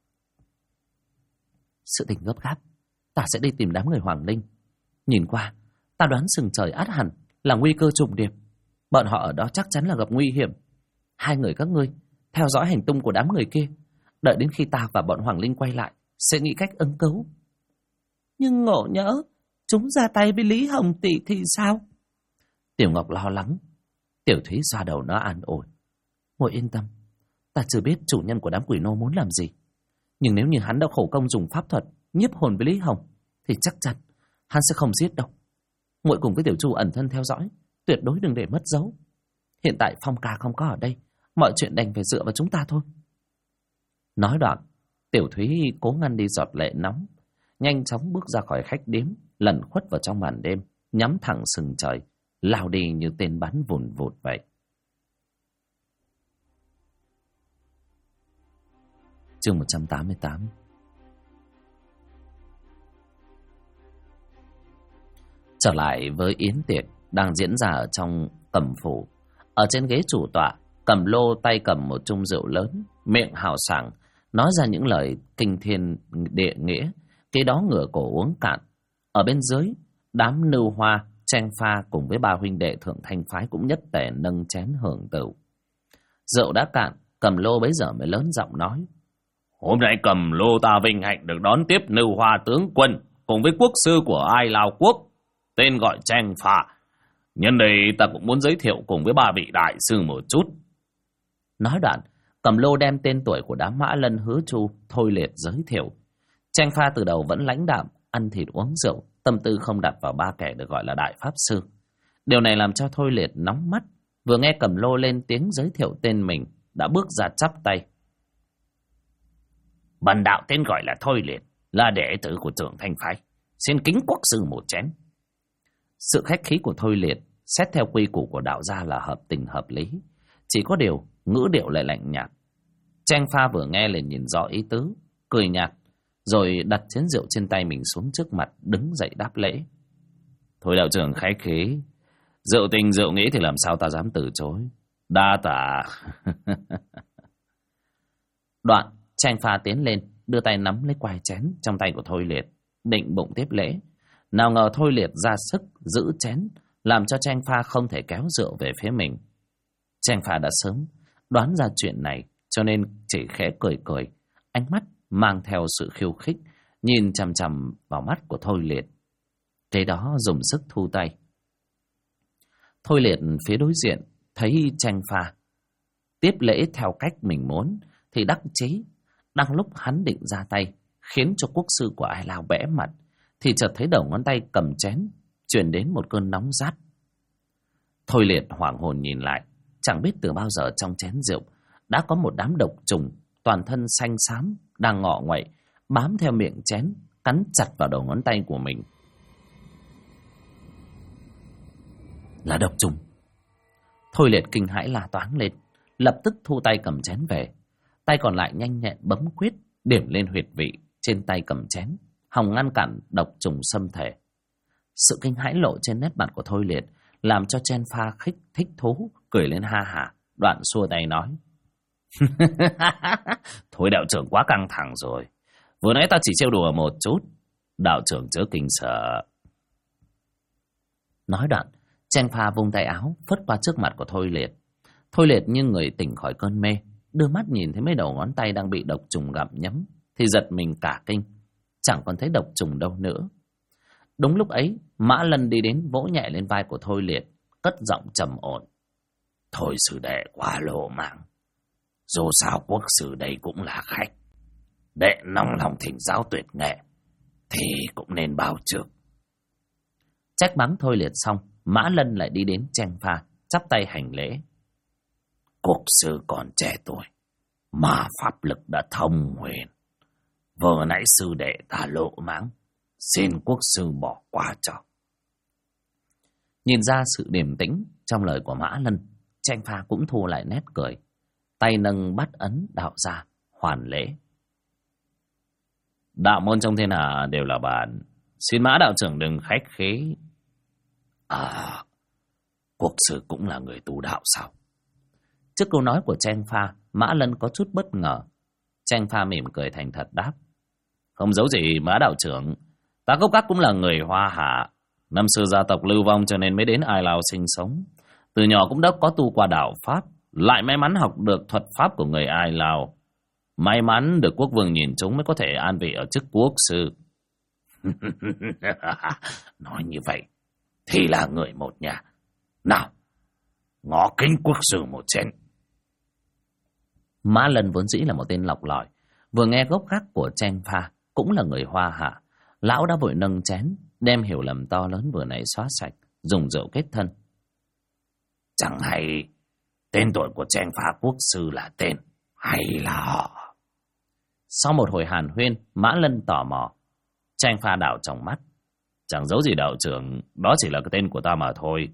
Sự tình gấp gáp, ta sẽ đi tìm đám người Hoàng Linh. Nhìn qua, ta đoán sừng trời ắt hẳn là nguy cơ trùng điệp. Bọn họ ở đó chắc chắn là gặp nguy hiểm. Hai người các ngươi theo dõi hành tung của đám người kia, đợi đến khi ta và bọn Hoàng Linh quay lại sẽ nghĩ cách ứng cứu. Nhưng ngộ nhỡ chúng ra tay với Lý Hồng tỷ thì sao? Tiểu Ngọc lo lắng. Tiểu Thúy xoa đầu nó an ủi. Muội yên tâm, ta chưa biết chủ nhân của đám quỷ nô muốn làm gì, nhưng nếu như hắn đã khổ công dùng pháp thuật nhiếp hồn với Lý Hồng thì chắc chắn hắn sẽ không giết đâu. Muội cùng với Tiểu Chu ẩn thân theo dõi, tuyệt đối đừng để mất dấu. Hiện tại Phong ca không có ở đây, mọi chuyện đành phải dựa vào chúng ta thôi. Nói đoạn, Tiểu Thúy cố ngăn đi giọt lệ nóng, nhanh chóng bước ra khỏi khách điếm, lẩn khuất vào trong màn đêm, nhắm thẳng sừng trời, lao đi như tên bắn vùn vụt vậy. Chương 188. Trở lại với yến tiệc đang diễn ra ở trong Cẩm Phủ. Ở trên ghế chủ tọa, Cẩm Lô tay cầm một chung rượu lớn, miệng hào sảng, nói ra những lời kinh thiên địa nghĩa, kế đó ngửa cổ uống cạn. Ở bên dưới, đám Nưu Hoa, Tranh Pha cùng với ba huynh đệ Thượng Thanh phái cũng nhất tề nâng chén hưởng tửu. Rượu đã cạn, Cẩm Lô bấy giờ mới lớn giọng nói. Hôm nay Cẩm Lô ta vinh hạnh được đón tiếp Nưu Hoa tướng quân cùng với quốc sư của Ai Lao quốc, tên gọi Tranh Pha. Nhân đây ta cũng muốn giới thiệu cùng với ba vị đại sư một chút. Nói đoạn, Cẩm Lô đem tên tuổi của đám Mã Lân Hứa Chu Thôi Liệt giới thiệu. Tranh Pha từ đầu vẫn lãnh đạm, ăn thịt uống rượu, tâm tư không đặt vào ba kẻ được gọi là đại pháp sư. Điều này làm cho Thôi Liệt nóng mắt, vừa nghe Cẩm Lô lên tiếng giới thiệu tên mình, đã bước ra chắp tay. Bần đạo tên gọi là Thôi Liệt, là đệ tử của Thượng Thanh phái, xin kính quốc sư một chén. Sự khách khí của Thôi Liệt xét theo quy củ của đạo gia là hợp tình hợp lý, chỉ có điều ngữ điệu lại lạnh nhạt. Tranh Pha vừa nghe liền nhìn rõ ý tứ, cười nhạt, rồi đặt chén rượu trên tay mình xuống trước mặt, đứng dậy đáp lễ. Thôi đạo trưởng khách khí, rượu tình rượu nghĩ thì làm sao ta dám từ chối. Đa tạ. Đoạn Tranh Pha tiến lên, đưa tay nắm lấy quai chén trong tay của Thôi Liệt, định bụng tiếp lễ. Nào ngờ Thôi Liệt ra sức giữ chén, làm cho Tranh Pha không thể kéo rượu về phía mình. Tranh Pha đã sớm đoán ra chuyện này, cho nên chỉ khẽ cười cười, ánh mắt mang theo sự khiêu khích, nhìn chằm chằm vào mắt của Thôi Liệt. Kế đó dùng sức thu tay. Thôi Liệt phía đối diện thấy Tranh Pha tiếp lễ theo cách mình muốn thì đắc chí. Đang lúc hắn định ra tay khiến cho quốc sư của Ai Lao bẽ mặt, thì chợt thấy đầu ngón tay cầm chén truyền đến một cơn nóng rát. Thôi Liệt hoảng hồn nhìn lại, chẳng biết từ bao giờ trong chén rượu đã có một đám độc trùng toàn thân xanh xám đang ngọ nguậy bám theo miệng chén, cắn chặt vào đầu ngón tay của mình. Là độc trùng. Thôi Liệt kinh hãi la toáng lên, lập tức thu tay cầm chén về. Tay còn lại nhanh nhẹn bấm quyết, điểm lên huyệt vị trên tay cầm chén, hòng ngăn cản độc trùng xâm thể. Sự kinh hãi lộ trên nét mặt của Thôi Liệt làm cho Chen Pha thích thú, cười lên ha hả, đoạn xua tay nói: Thôi đạo trưởng quá căng thẳng rồi, vừa nãy ta chỉ trêu đùa một chút, đạo trưởng chớ kinh sợ. Nói đoạn, Chen Pha vung tay áo phất qua trước mặt của Thôi Liệt. Thôi Liệt như người tỉnh khỏi cơn mê, đưa mắt nhìn thấy mấy đầu ngón tay đang bị độc trùng gặm nhấm thì giật mình cả kinh, chẳng còn thấy độc trùng đâu nữa. Đúng lúc ấy, Mã Lân đi đến vỗ nhẹ lên vai của Thôi Liệt, cất giọng trầm ổn: Thôi sư đệ quá lỗ mãng, dù sao quốc sư đây cũng là khách, đệ nóng lòng thỉnh giáo tuyệt nghệ thì cũng nên báo trước. Trách mắng Thôi Liệt xong, Mã Lân lại đi đến Chen Pha, chắp tay hành lễ: Quốc sư còn trẻ tuổi mà pháp lực đã thông huyền, vừa nãy sư đệ ta lỗ mãng, xin quốc sư bỏ qua cho. Nhìn ra sự điềm tĩnh trong lời của Mã Lân, Chen Pha cũng thu lại nét cười, tay nâng bát ấn đạo ra hoàn lễ: Đạo môn trong thiên hạ đều là bạn, xin Mã đạo trưởng đừng khách khí. Quốc sư cũng là người tu đạo sao? Trước câu nói của Chen Pha, Mã Lân có chút bất ngờ. Chen Pha mỉm cười thành thật đáp: Không giấu gì Mã đạo trưởng, ta gốc gác cũng là người Hoa Hạ, năm xưa gia tộc lưu vong cho nên mới đến Ai Lao sinh sống. Từ nhỏ cũng đã có tu qua đạo pháp, lại may mắn học được thuật pháp của người Ai Lao. May mắn được quốc vương nhìn chúng mới có thể an vị ở chức quốc sư. Nói như vậy thì là người một nhà. Nào, ngõ kính quốc sư một chén. Mã Lân vốn dĩ là một tên lọc lỏi, vừa nghe gốc gác của Chen Pha cũng là người Hoa Hạ, lão đã vội nâng chén, đem hiểu lầm to lớn vừa nãy xóa sạch, dùng rượu kết thân. Chẳng hay tên tuổi của Chen Pha quốc sư là tên hay là họ? Sau một hồi hàn huyên, Mã Lân tò mò. Chen Pha đảo trong mắt: Chẳng giấu gì đạo trưởng, đó chỉ là cái tên của ta mà thôi.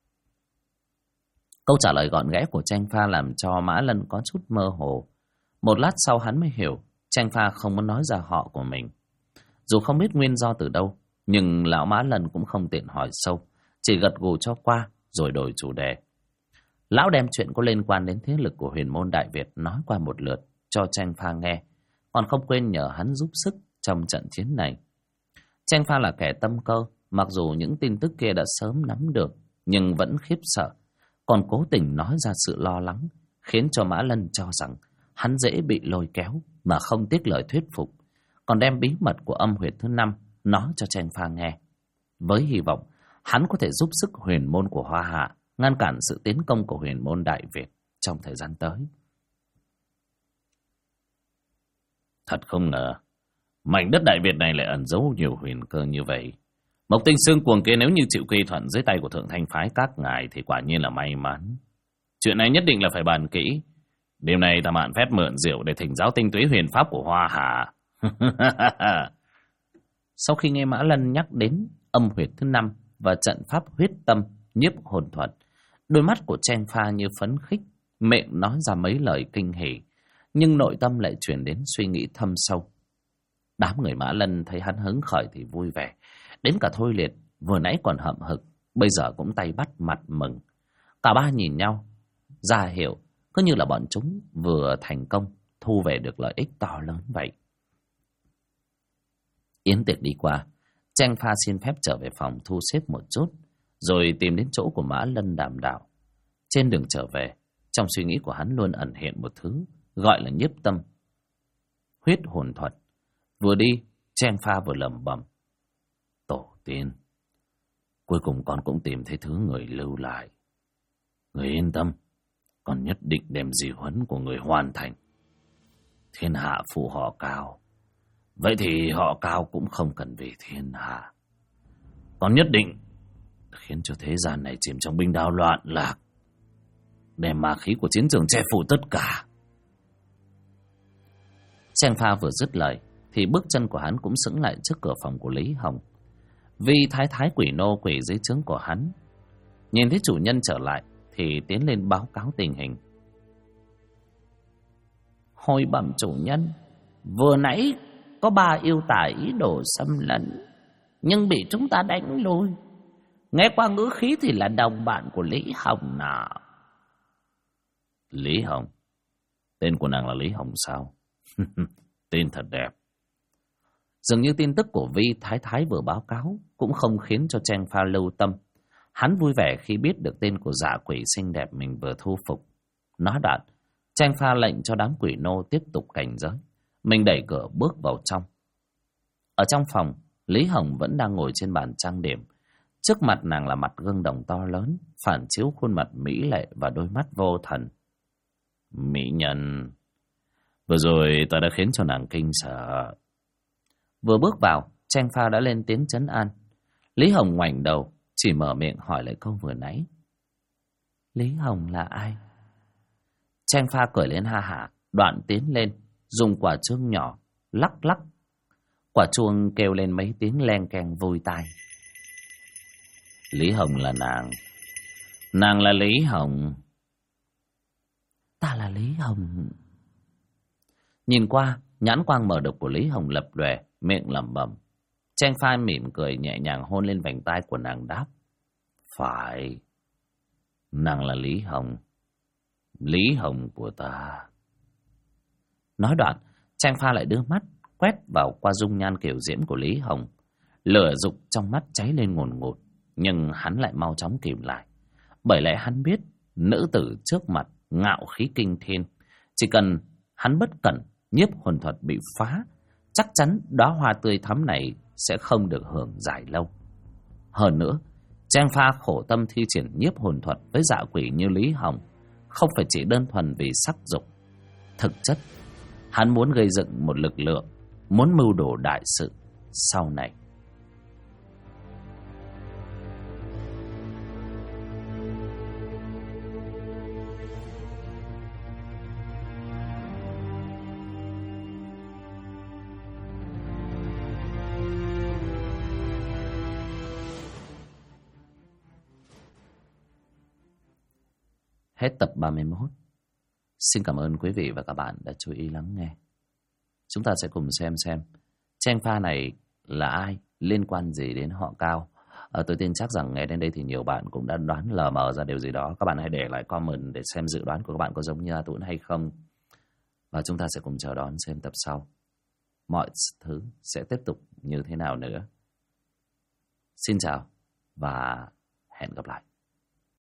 Câu trả lời gọn ghẽ của Chen Pha làm cho Mã Lân có chút mơ hồ. Một lát sau hắn mới hiểu Chen Pha không muốn nói ra họ của mình. Dù không biết nguyên do từ đâu, nhưng lão Mã Lân cũng không tiện hỏi sâu, chỉ gật gù cho qua rồi đổi chủ đề. Lão đem chuyện có liên quan đến thế lực của huyền môn Đại Việt nói qua một lượt cho Chen Pha nghe, còn không quên nhờ hắn giúp sức trong trận chiến này. Chen Pha là kẻ tâm cơ, mặc dù những tin tức kia đã sớm nắm được, nhưng vẫn khiếp sợ, còn cố tình nói ra sự lo lắng, khiến cho Mã Lân cho rằng hắn dễ bị lôi kéo mà không tiếc lời thuyết phục, còn đem bí mật của âm huyệt thứ 5 nói cho Chen Pha nghe, với hy vọng hắn có thể giúp sức huyền môn của Hoa Hạ ngăn cản sự tiến công của huyền môn Đại Việt trong thời gian tới. Thật không ngờ mảnh đất Đại Việt này lại ẩn giấu nhiều huyền cơ như vậy. Mộc Tinh Xương Cuồng kia nếu như chịu quy thuận dưới tay của Thượng Thanh phái các ngài thì quả nhiên là may mắn. Chuyện này nhất định là phải bàn kỹ. Đêm nay ta mạn phép mượn rượu để thỉnh giáo tinh túy huyền pháp của Hoa Hạ. Sau khi nghe Mã Lân nhắc đến âm huyệt thứ 5 và trận pháp huyết tâm nhiếp hồn thuật, đôi mắt của Chen Pha như phấn khích, miệng nói ra mấy lời kinh hỉ, nhưng nội tâm lại chuyển đến suy nghĩ thâm sâu. Đám người Mã Lân thấy hắn hứng khởi thì vui vẻ, đến cả Thôi Liệt vừa nãy còn hậm hực, bây giờ cũng tay bắt mặt mừng. Cả ba nhìn nhau, ra hiểu cứ như là bọn chúng vừa thành công thu về được lợi ích to lớn vậy. Yến tiệc đi qua, Chen Pha xin phép trở về phòng thu xếp một chút, rồi tìm đến chỗ của Mã Lân đàm đạo. Trên đường trở về, trong suy nghĩ của hắn luôn ẩn hiện một thứ gọi là nhiếp tâm huyết hồn thuật. Vừa đi, Chen Pha vừa lẩm bẩm: Tổ tiên, cuối cùng con cũng tìm thấy thứ người lưu lại. Người yên tâm, con nhất định đem di huấn của người hoàn thành. Thiên hạ phụ họ Cao, vậy thì họ Cao cũng không cần vì thiên hạ. Con nhất định khiến cho thế gian này chìm trong binh đao loạn lạc, đem ma khí của chiến trường che phủ tất cả. Chen Pha vừa dứt lời thì bước chân của hắn cũng sững lại trước cửa phòng của Lý Hồng. Vi thái thái quỷ nô quỷ dưới trướng của hắn nhìn thấy chủ nhân trở lại thì tiến lên báo cáo tình hình. Hồi bẩm chủ nhân, vừa nãy có 3 yêu tà ý đồ xâm lấn, nhưng bị chúng ta đánh lui. Nghe qua ngữ khí thì là đồng bạn của Lý Hồng nào. Lý Hồng? Tên của nàng là Lý Hồng sao? Tên thật đẹp. Dường như tin tức của Vi thái thái vừa báo cáo cũng không khiến cho Trang Pha lưu tâm. Hắn vui vẻ khi biết được tên của dã quỷ xinh đẹp mình vừa thu phục. Nói đoạn, Trang Pha lệnh cho đám quỷ nô tiếp tục cảnh giới. Mình đẩy cửa bước vào trong. Ở trong phòng, Lý Hồng vẫn đang ngồi trên bàn trang điểm. Trước mặt nàng là mặt gương đồng to lớn, phản chiếu khuôn mặt mỹ lệ và đôi mắt vô thần. Mỹ nhân, vừa rồi ta đã khiến cho nàng kinh sợ. Vừa bước vào, Trang Pha đã lên tiếng trấn an. Lý Hồng ngoảnh đầu, chỉ mở miệng hỏi lại câu vừa nãy. Lý Hồng là ai? Trang Pha cười lên ha hả, đoạn tiến lên, dùng quả chuông nhỏ, lắc lắc. Quả chuông kêu lên mấy tiếng len keng vui tai. Lý Hồng là nàng. Nàng là Lý Hồng. Ta là Lý Hồng. Nhìn qua, nhãn quang mở độc của Lý Hồng lập lòe, miệng lẩm bẩm. Trang Pha mỉm cười nhẹ nhàng hôn lên vành tai của nàng đáp. Phải, nàng là Lý Hồng. Lý Hồng của ta. Nói đoạn, Trang Pha lại đưa mắt quét vào qua dung nhan kiểu diễm của Lý Hồng. Lửa dục trong mắt cháy lên ngùn ngụt, nhưng hắn lại mau chóng kìm lại. Bởi lẽ hắn biết nữ tử trước mặt ngạo khí kinh thiên, chỉ cần hắn bất cẩn, nhiếp hồn thuật bị phá, chắc chắn đóa hoa tươi thắm này sẽ không được hưởng dài lâu. Hơn nữa, Trang Pha khổ tâm thi triển nhiếp hồn thuật với dã quỷ như Lý Hồng không phải chỉ đơn thuần vì sắc dục. Thực chất, hắn muốn gây dựng một lực lượng, muốn mưu đồ đại sự sau này. Hết tập 31. Xin cảm ơn quý vị và các bạn đã chú ý lắng nghe. Chúng ta sẽ cùng xem Trang Pha này là ai, liên quan gì đến họ Cao. Tôi tin chắc rằng nghe đến đây thì nhiều bạn cũng đã đoán lờ mờ ra điều gì đó. Các bạn hãy để lại comment để xem dự đoán của các bạn có giống như A Tũng hay không. Và chúng ta sẽ cùng chờ đón xem tập sau. Mọi thứ sẽ tiếp tục như thế nào nữa. Xin chào và hẹn gặp lại.